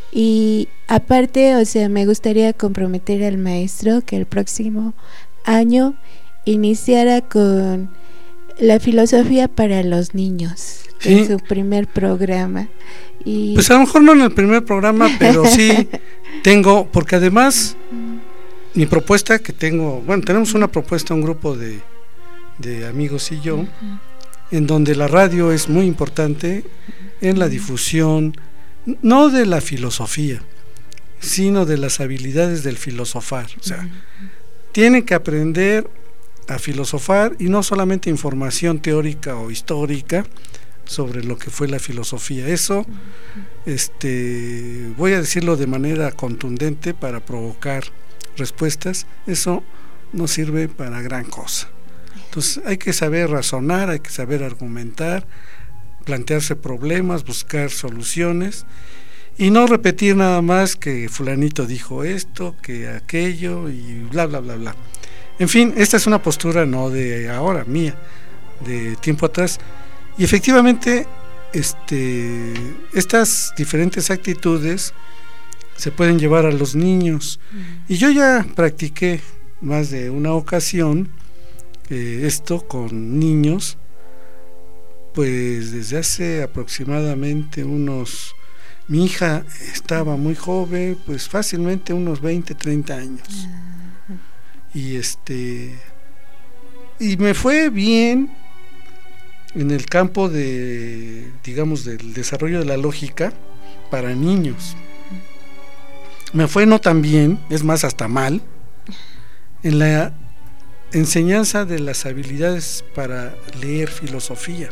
Y aparte, o sea, me gustaría comprometer al maestro que el próximo año iniciara con la filosofía para los niños, ¿sí? En su primer programa. Y pues a lo mejor no en el primer programa, pero sí tengo, porque además mi propuesta que tengo, bueno, tenemos una propuesta, un grupo de de amigos y yo, uh-huh. en donde la radio es muy importante en la difusión, no de la filosofía, sino de las habilidades del filosofar. O sea, uh-huh. tienen que aprender a filosofar, y no solamente información teórica o histórica sobre lo que fue la filosofía. Eso, uh-huh. este, voy a decirlo de manera contundente para provocar respuestas, eso no sirve para gran cosa. Entonces hay que saber razonar, hay que saber argumentar, plantearse problemas, buscar soluciones y no repetir nada más que fulanito dijo esto, que aquello y bla bla bla bla. En fin, esta es una postura no de ahora, mía, de tiempo atrás, y efectivamente este, estas diferentes actitudes se pueden llevar a los niños, y yo ya practiqué más de una ocasión eh, esto con niños, pues desde hace aproximadamente unos, mi hija estaba muy joven, pues fácilmente unos veinte, treinta años, y este y me fue bien en el campo de, digamos, del desarrollo de la lógica para niños. Me fue no tan bien, es más, hasta mal, en la enseñanza de las habilidades para leer filosofía.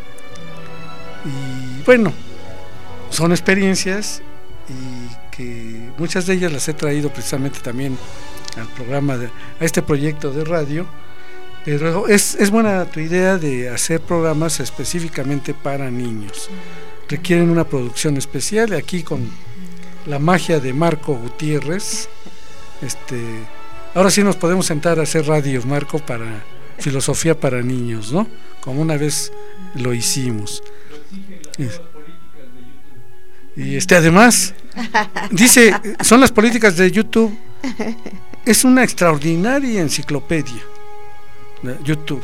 Y bueno, son experiencias y que muchas de ellas las he traído precisamente también al programa, de, a este proyecto de radio, pero es, es buena tu idea de hacer programas específicamente para niños. Requieren una producción especial, aquí con la magia de Marco Gutiérrez, este, ahora sí nos podemos sentar a hacer radio, Marco, para filosofía para niños, ¿no? Como una vez lo hicimos. Y este además dice, son las políticas de YouTube. Es una extraordinaria enciclopedia, YouTube,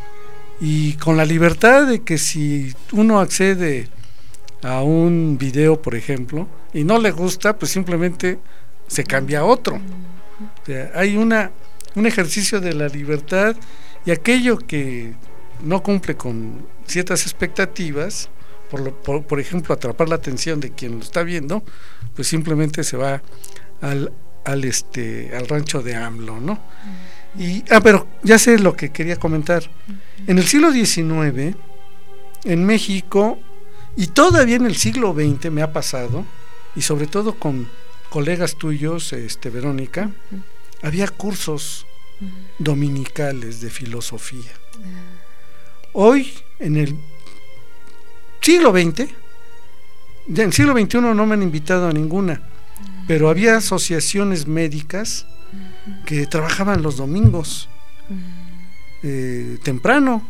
y con la libertad de que si uno accede a un video, por ejemplo, y no le gusta, pues simplemente se cambia a otro. O sea, hay una un ejercicio de la libertad, y aquello que no cumple con ciertas expectativas, por, lo, por, por ejemplo atrapar la atención de quien lo está viendo, pues simplemente se va al al este al rancho de AMLO, ¿no? Y ah, pero ya sé lo que quería comentar. En el siglo diecinueve, en México, y todavía en el siglo veinte me ha pasado, y sobre todo con colegas tuyos, este Verónica, había cursos dominicales de filosofía. Hoy, en el siglo veinte, en el siglo veintiuno no me han invitado a ninguna, pero había asociaciones médicas que trabajaban los domingos eh, temprano,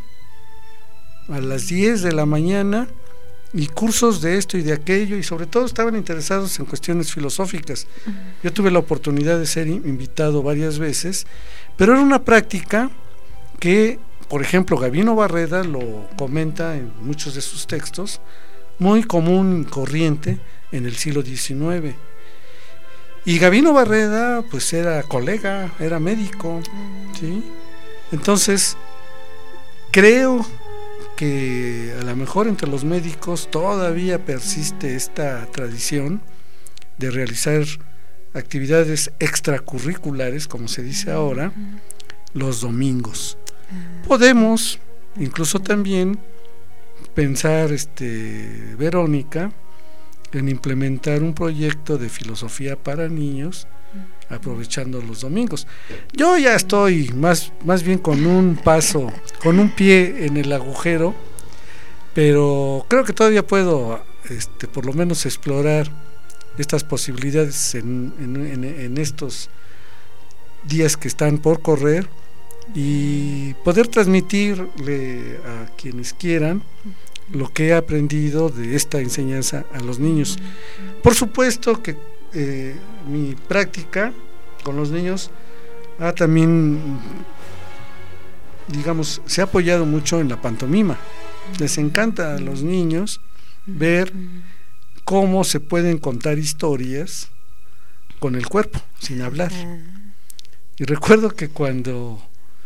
a las diez de la mañana, y cursos de esto y de aquello, y sobre todo estaban interesados en cuestiones filosóficas. Yo tuve la oportunidad de ser invitado varias veces, pero era una práctica que, por ejemplo, Gabino Barreda lo comenta en muchos de sus textos, muy común y corriente en el siglo diecinueve. Y Gabino Barreda pues era colega, era médico, ¿sí? Entonces creo que a lo mejor entre los médicos todavía persiste esta tradición de realizar actividades extracurriculares, como se dice ahora, los domingos. Podemos incluso también pensar, este, Verónica, en implementar un proyecto de filosofía para niños aprovechando los domingos. Yo ya estoy más, más bien con un paso, con un pie en el agujero, pero creo que todavía puedo este, por lo menos explorar estas posibilidades en, en, en, en estos días que están por correr, y poder transmitirle a quienes quieran lo que he aprendido de esta enseñanza a los niños. Por supuesto que eh, mi práctica con los niños ha también, digamos, se ha apoyado mucho en la pantomima. Les encanta a los niños ver cómo se pueden contar historias con el cuerpo, sin hablar. Y recuerdo que cuando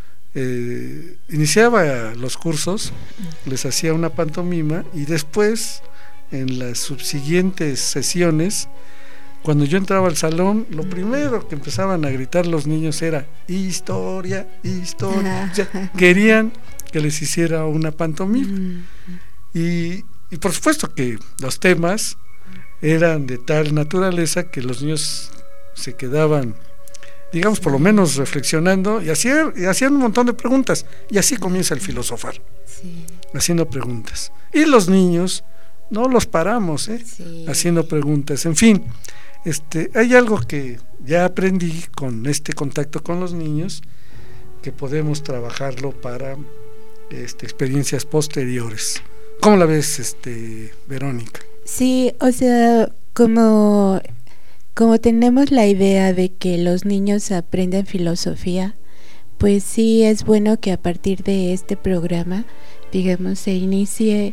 Eh, iniciaba los cursos, les hacía una pantomima, y después en las subsiguientes sesiones, cuando yo entraba al salón, lo primero que empezaban a gritar los niños era historia, historia. O sea, querían que les hiciera una pantomima. Y, y por supuesto que los temas eran de tal naturaleza que los niños se quedaban digamos, por lo menos reflexionando y hacían, y hacían un montón de preguntas, y así comienza el filosofar, Sí. haciendo preguntas. Y los niños no los paramos, ¿eh? Sí. haciendo preguntas. En fin, este, hay algo que ya aprendí con este contacto con los niños, que podemos trabajarlo para este, experiencias posteriores. ¿Cómo la ves, este, Verónica? Sí, o sea, como, como tenemos la idea de que los niños aprenden filosofía, pues sí es bueno que a partir de este programa, digamos, se inicie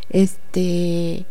este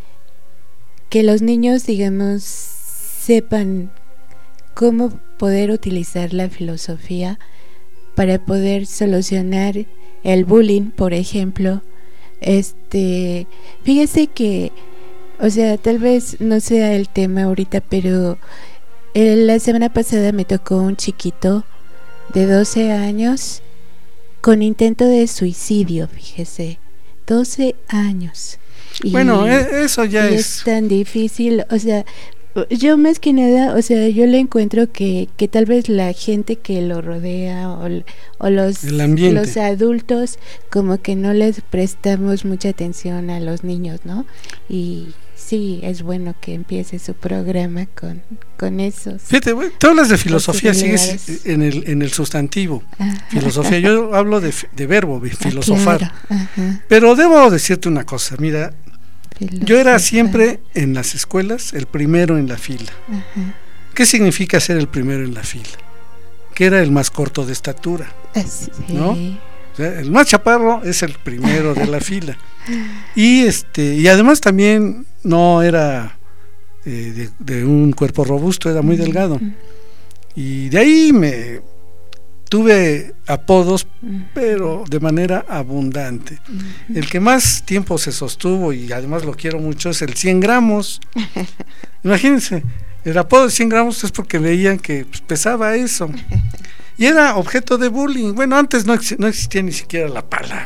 que los niños, digamos, sepan cómo poder utilizar la filosofía para poder solucionar el bullying, por ejemplo. Este, fíjese que, o sea, tal vez no sea el tema ahorita, pero eh, la semana pasada me tocó un chiquito de doce años con intento de suicidio, fíjese, doce años. Y, bueno, eso ya y es... es tan difícil, o sea, yo más que nada, o sea, yo le encuentro que, que tal vez la gente que lo rodea o, o los, los adultos como que no les prestamos mucha atención a los niños, ¿no? Y sí, es bueno que empiece su programa con, con eso. Fíjate, tú hablas de filosofía, sigues en el, en el sustantivo. Ajá. Filosofía, yo hablo de, de verbo, de filosofar. Ah, claro. Ajá. Pero debo decirte una cosa, mira, filosofar. Yo era siempre en las escuelas el primero en la fila. Ajá. ¿Qué significa ser el primero en la fila? Que era el más corto de estatura, sí. ¿no? O sea, el más chaparro es el primero de la fila. Y este y además también no era eh, de, de un cuerpo robusto, era muy delgado. Y de ahí me tuve apodos, pero de manera abundante. El que más tiempo se sostuvo, y además lo quiero mucho, es el cien gramos. Imagínense, el apodo de cien gramos es porque veían que pues, pesaba eso. Y era objeto de bullying. Bueno, antes no, ex- no existía ni siquiera la palabra.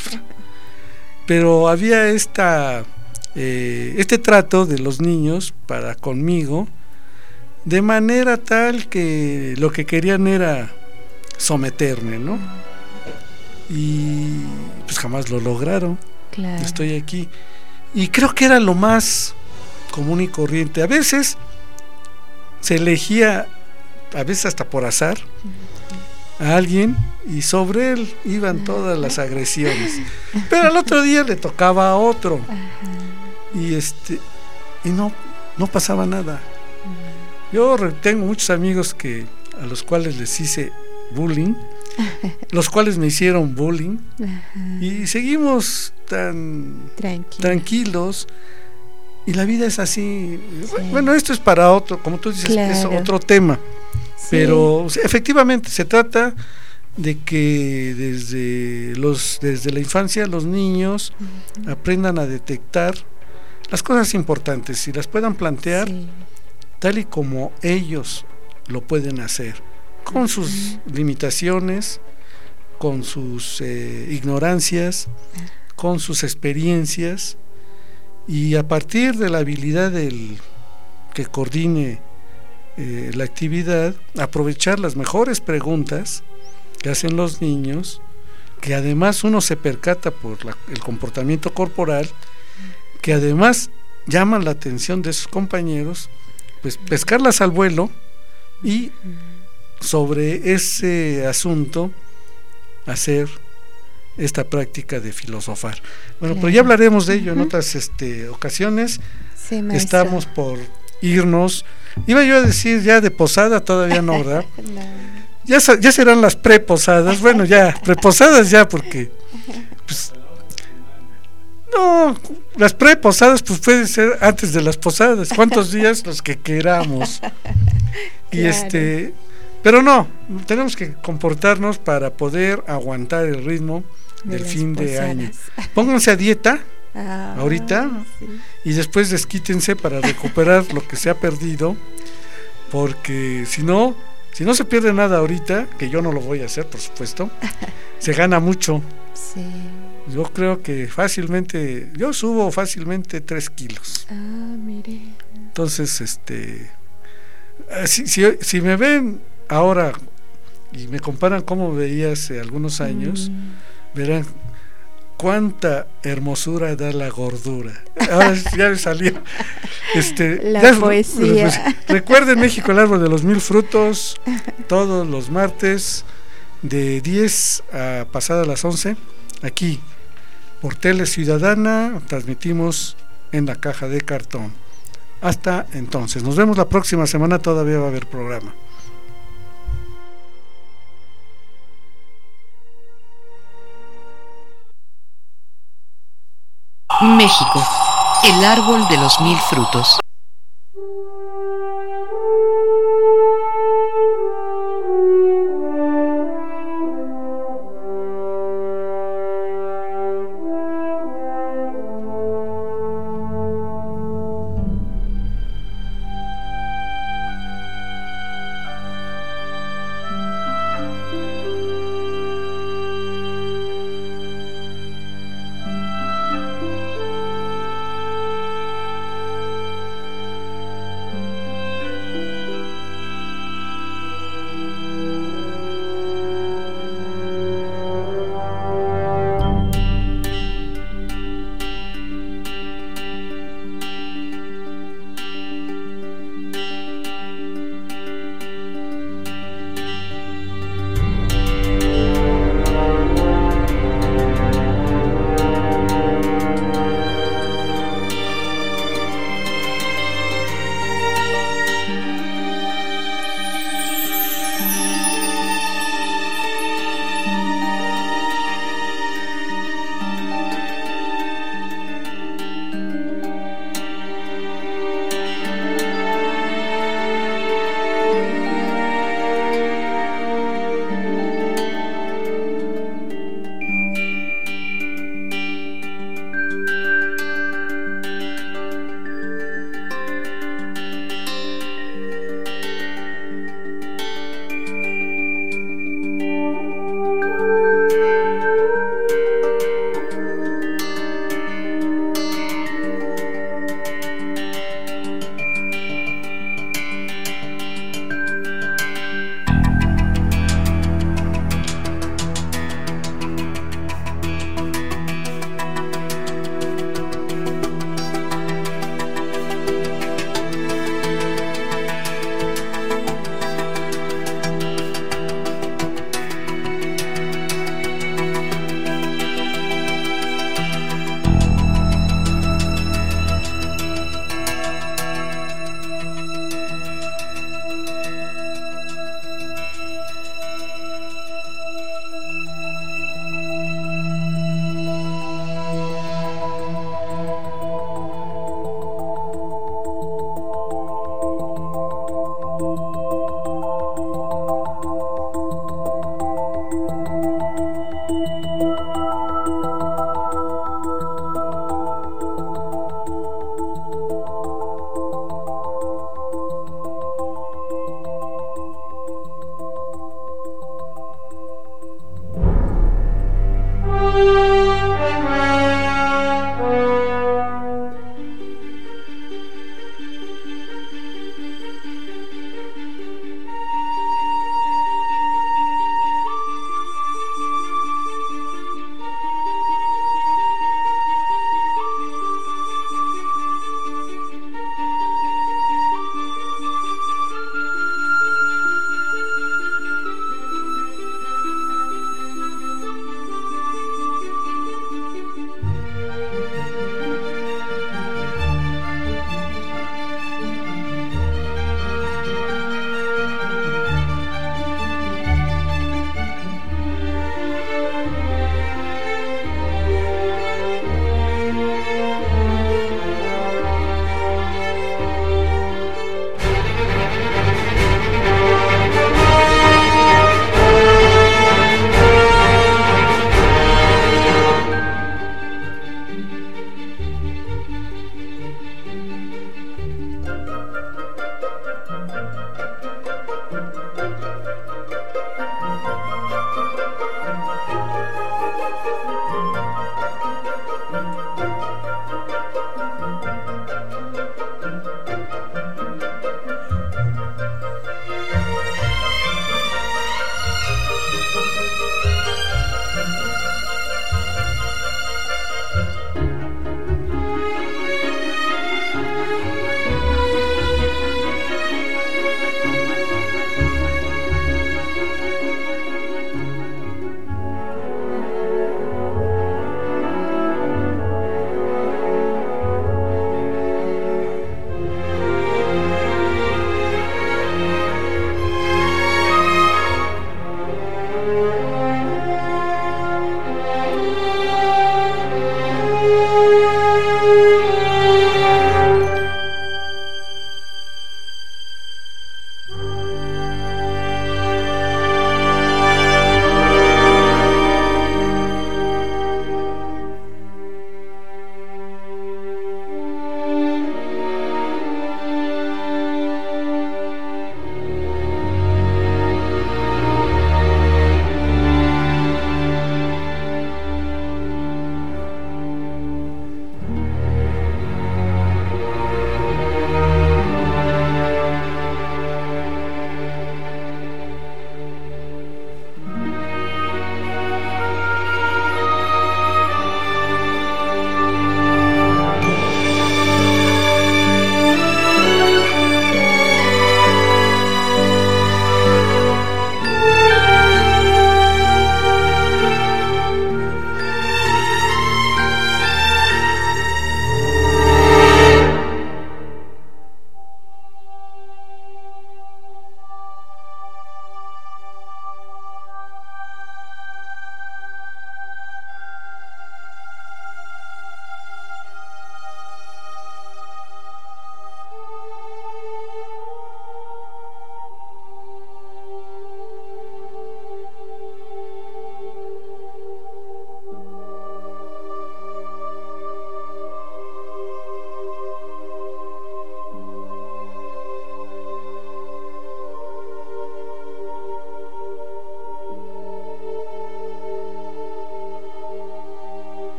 Pero había esta eh, este trato de los niños para conmigo, de manera tal que lo que querían era someterme, ¿no? Y pues jamás lo lograron. Claro. Estoy aquí. Y creo que era lo más común y corriente. A veces se elegía, a veces hasta por azar, a alguien, y sobre él iban todas las agresiones, pero al otro día le tocaba a otro. Y este y no no pasaba nada. Yo tengo muchos amigos que a los cuales les hice bullying, los cuales me hicieron bullying, y seguimos tan Tranquilo. tranquilos. Y la vida es así. Sí. Bueno, esto es para otro, como tú dices, claro. Es otro tema. Sí. Pero efectivamente se trata de que desde los desde la infancia los niños uh-huh. aprendan a detectar las cosas importantes y las puedan plantear sí. tal y como ellos lo pueden hacer, con uh-huh. sus limitaciones, con sus eh, ignorancias, uh-huh. con sus experiencias. Y a partir de la habilidad del que coordine eh, la actividad, aprovechar las mejores preguntas que hacen los niños, que además uno se percata por la, el comportamiento corporal, que además llaman la atención de sus compañeros, pues pescarlas al vuelo y sobre ese asunto hacer esta práctica de filosofar. Bueno, claro. Pero ya hablaremos de ello uh-huh. en otras este, ocasiones. Sí, estamos por irnos. Iba yo a decir ya de posada, todavía no, ¿verdad? No. Ya, ya serán las preposadas. Bueno, ya, preposadas ya, porque pues, no, las preposadas pues pueden ser antes de las posadas. ¿Cuántos días? Los que queramos. Y claro. este, pero no, tenemos que comportarnos para poder aguantar el ritmo de del fin posadas. De año. Pónganse a dieta ah, ahorita sí. y después desquítense para recuperar lo que se ha perdido, porque si no, si no se pierde nada ahorita, que yo no lo voy a hacer, por supuesto, se gana mucho. Sí. Yo creo que fácilmente, yo subo fácilmente tres kilos. Ah, mire. Entonces, este, si, si, si me ven ahora, y me comparan cómo veía hace algunos años, mm. verán cuánta hermosura da la gordura. Ahora ya me salió. Este, la ya, poesía. Pues, recuerden México, el árbol de los mil frutos, todos los martes de diez a pasadas las once, aquí por Tele Ciudadana, transmitimos en la caja de cartón. Hasta entonces, nos vemos la próxima semana, todavía va a haber programa. México, el árbol de los mil frutos.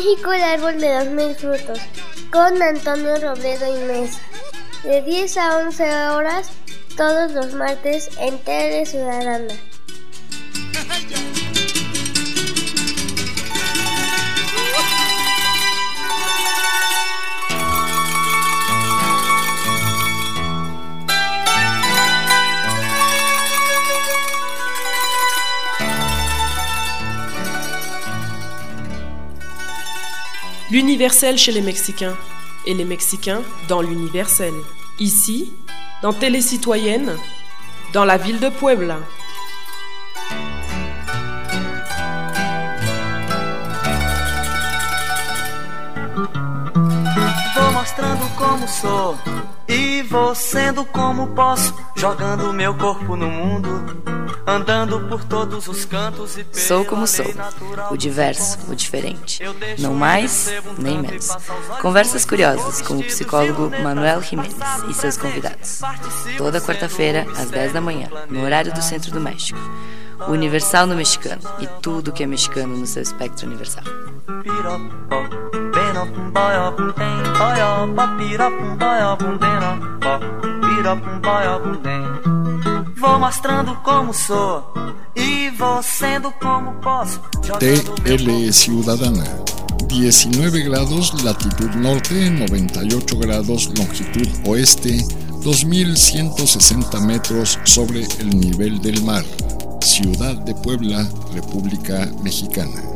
México, el árbol de los mil frutos, con Antonio Robledo y Mesa, de diez a once horas, todos los martes en Tele Ciudadana. L'universel chez les Mexicains et les Mexicains dans l'universel. Ici, dans Télé Citoyenne, dans la ville de Puebla. Vou mostrando como sou e vou sendo como posso, jogando meu corpo no mundo, andando por todos os cantos e Sou como sou, o diverso, o diferente, não mais nem menos. Conversas curiosas com o psicólogo Manuel Jiménez e seus convidados. Toda quarta-feira, às dez da manhã, no horário do Centro do México. O Universal no mexicano e tudo que é mexicano no seu espectro universal. Vou mostrando como sou e vou sendo como posso. T L Ciudadana, diecinueve grados latitud norte, noventa y ocho grados longitud oeste, dos mil ciento sesenta metros sobre el nivel del mar. Ciudad de Puebla, República Mexicana.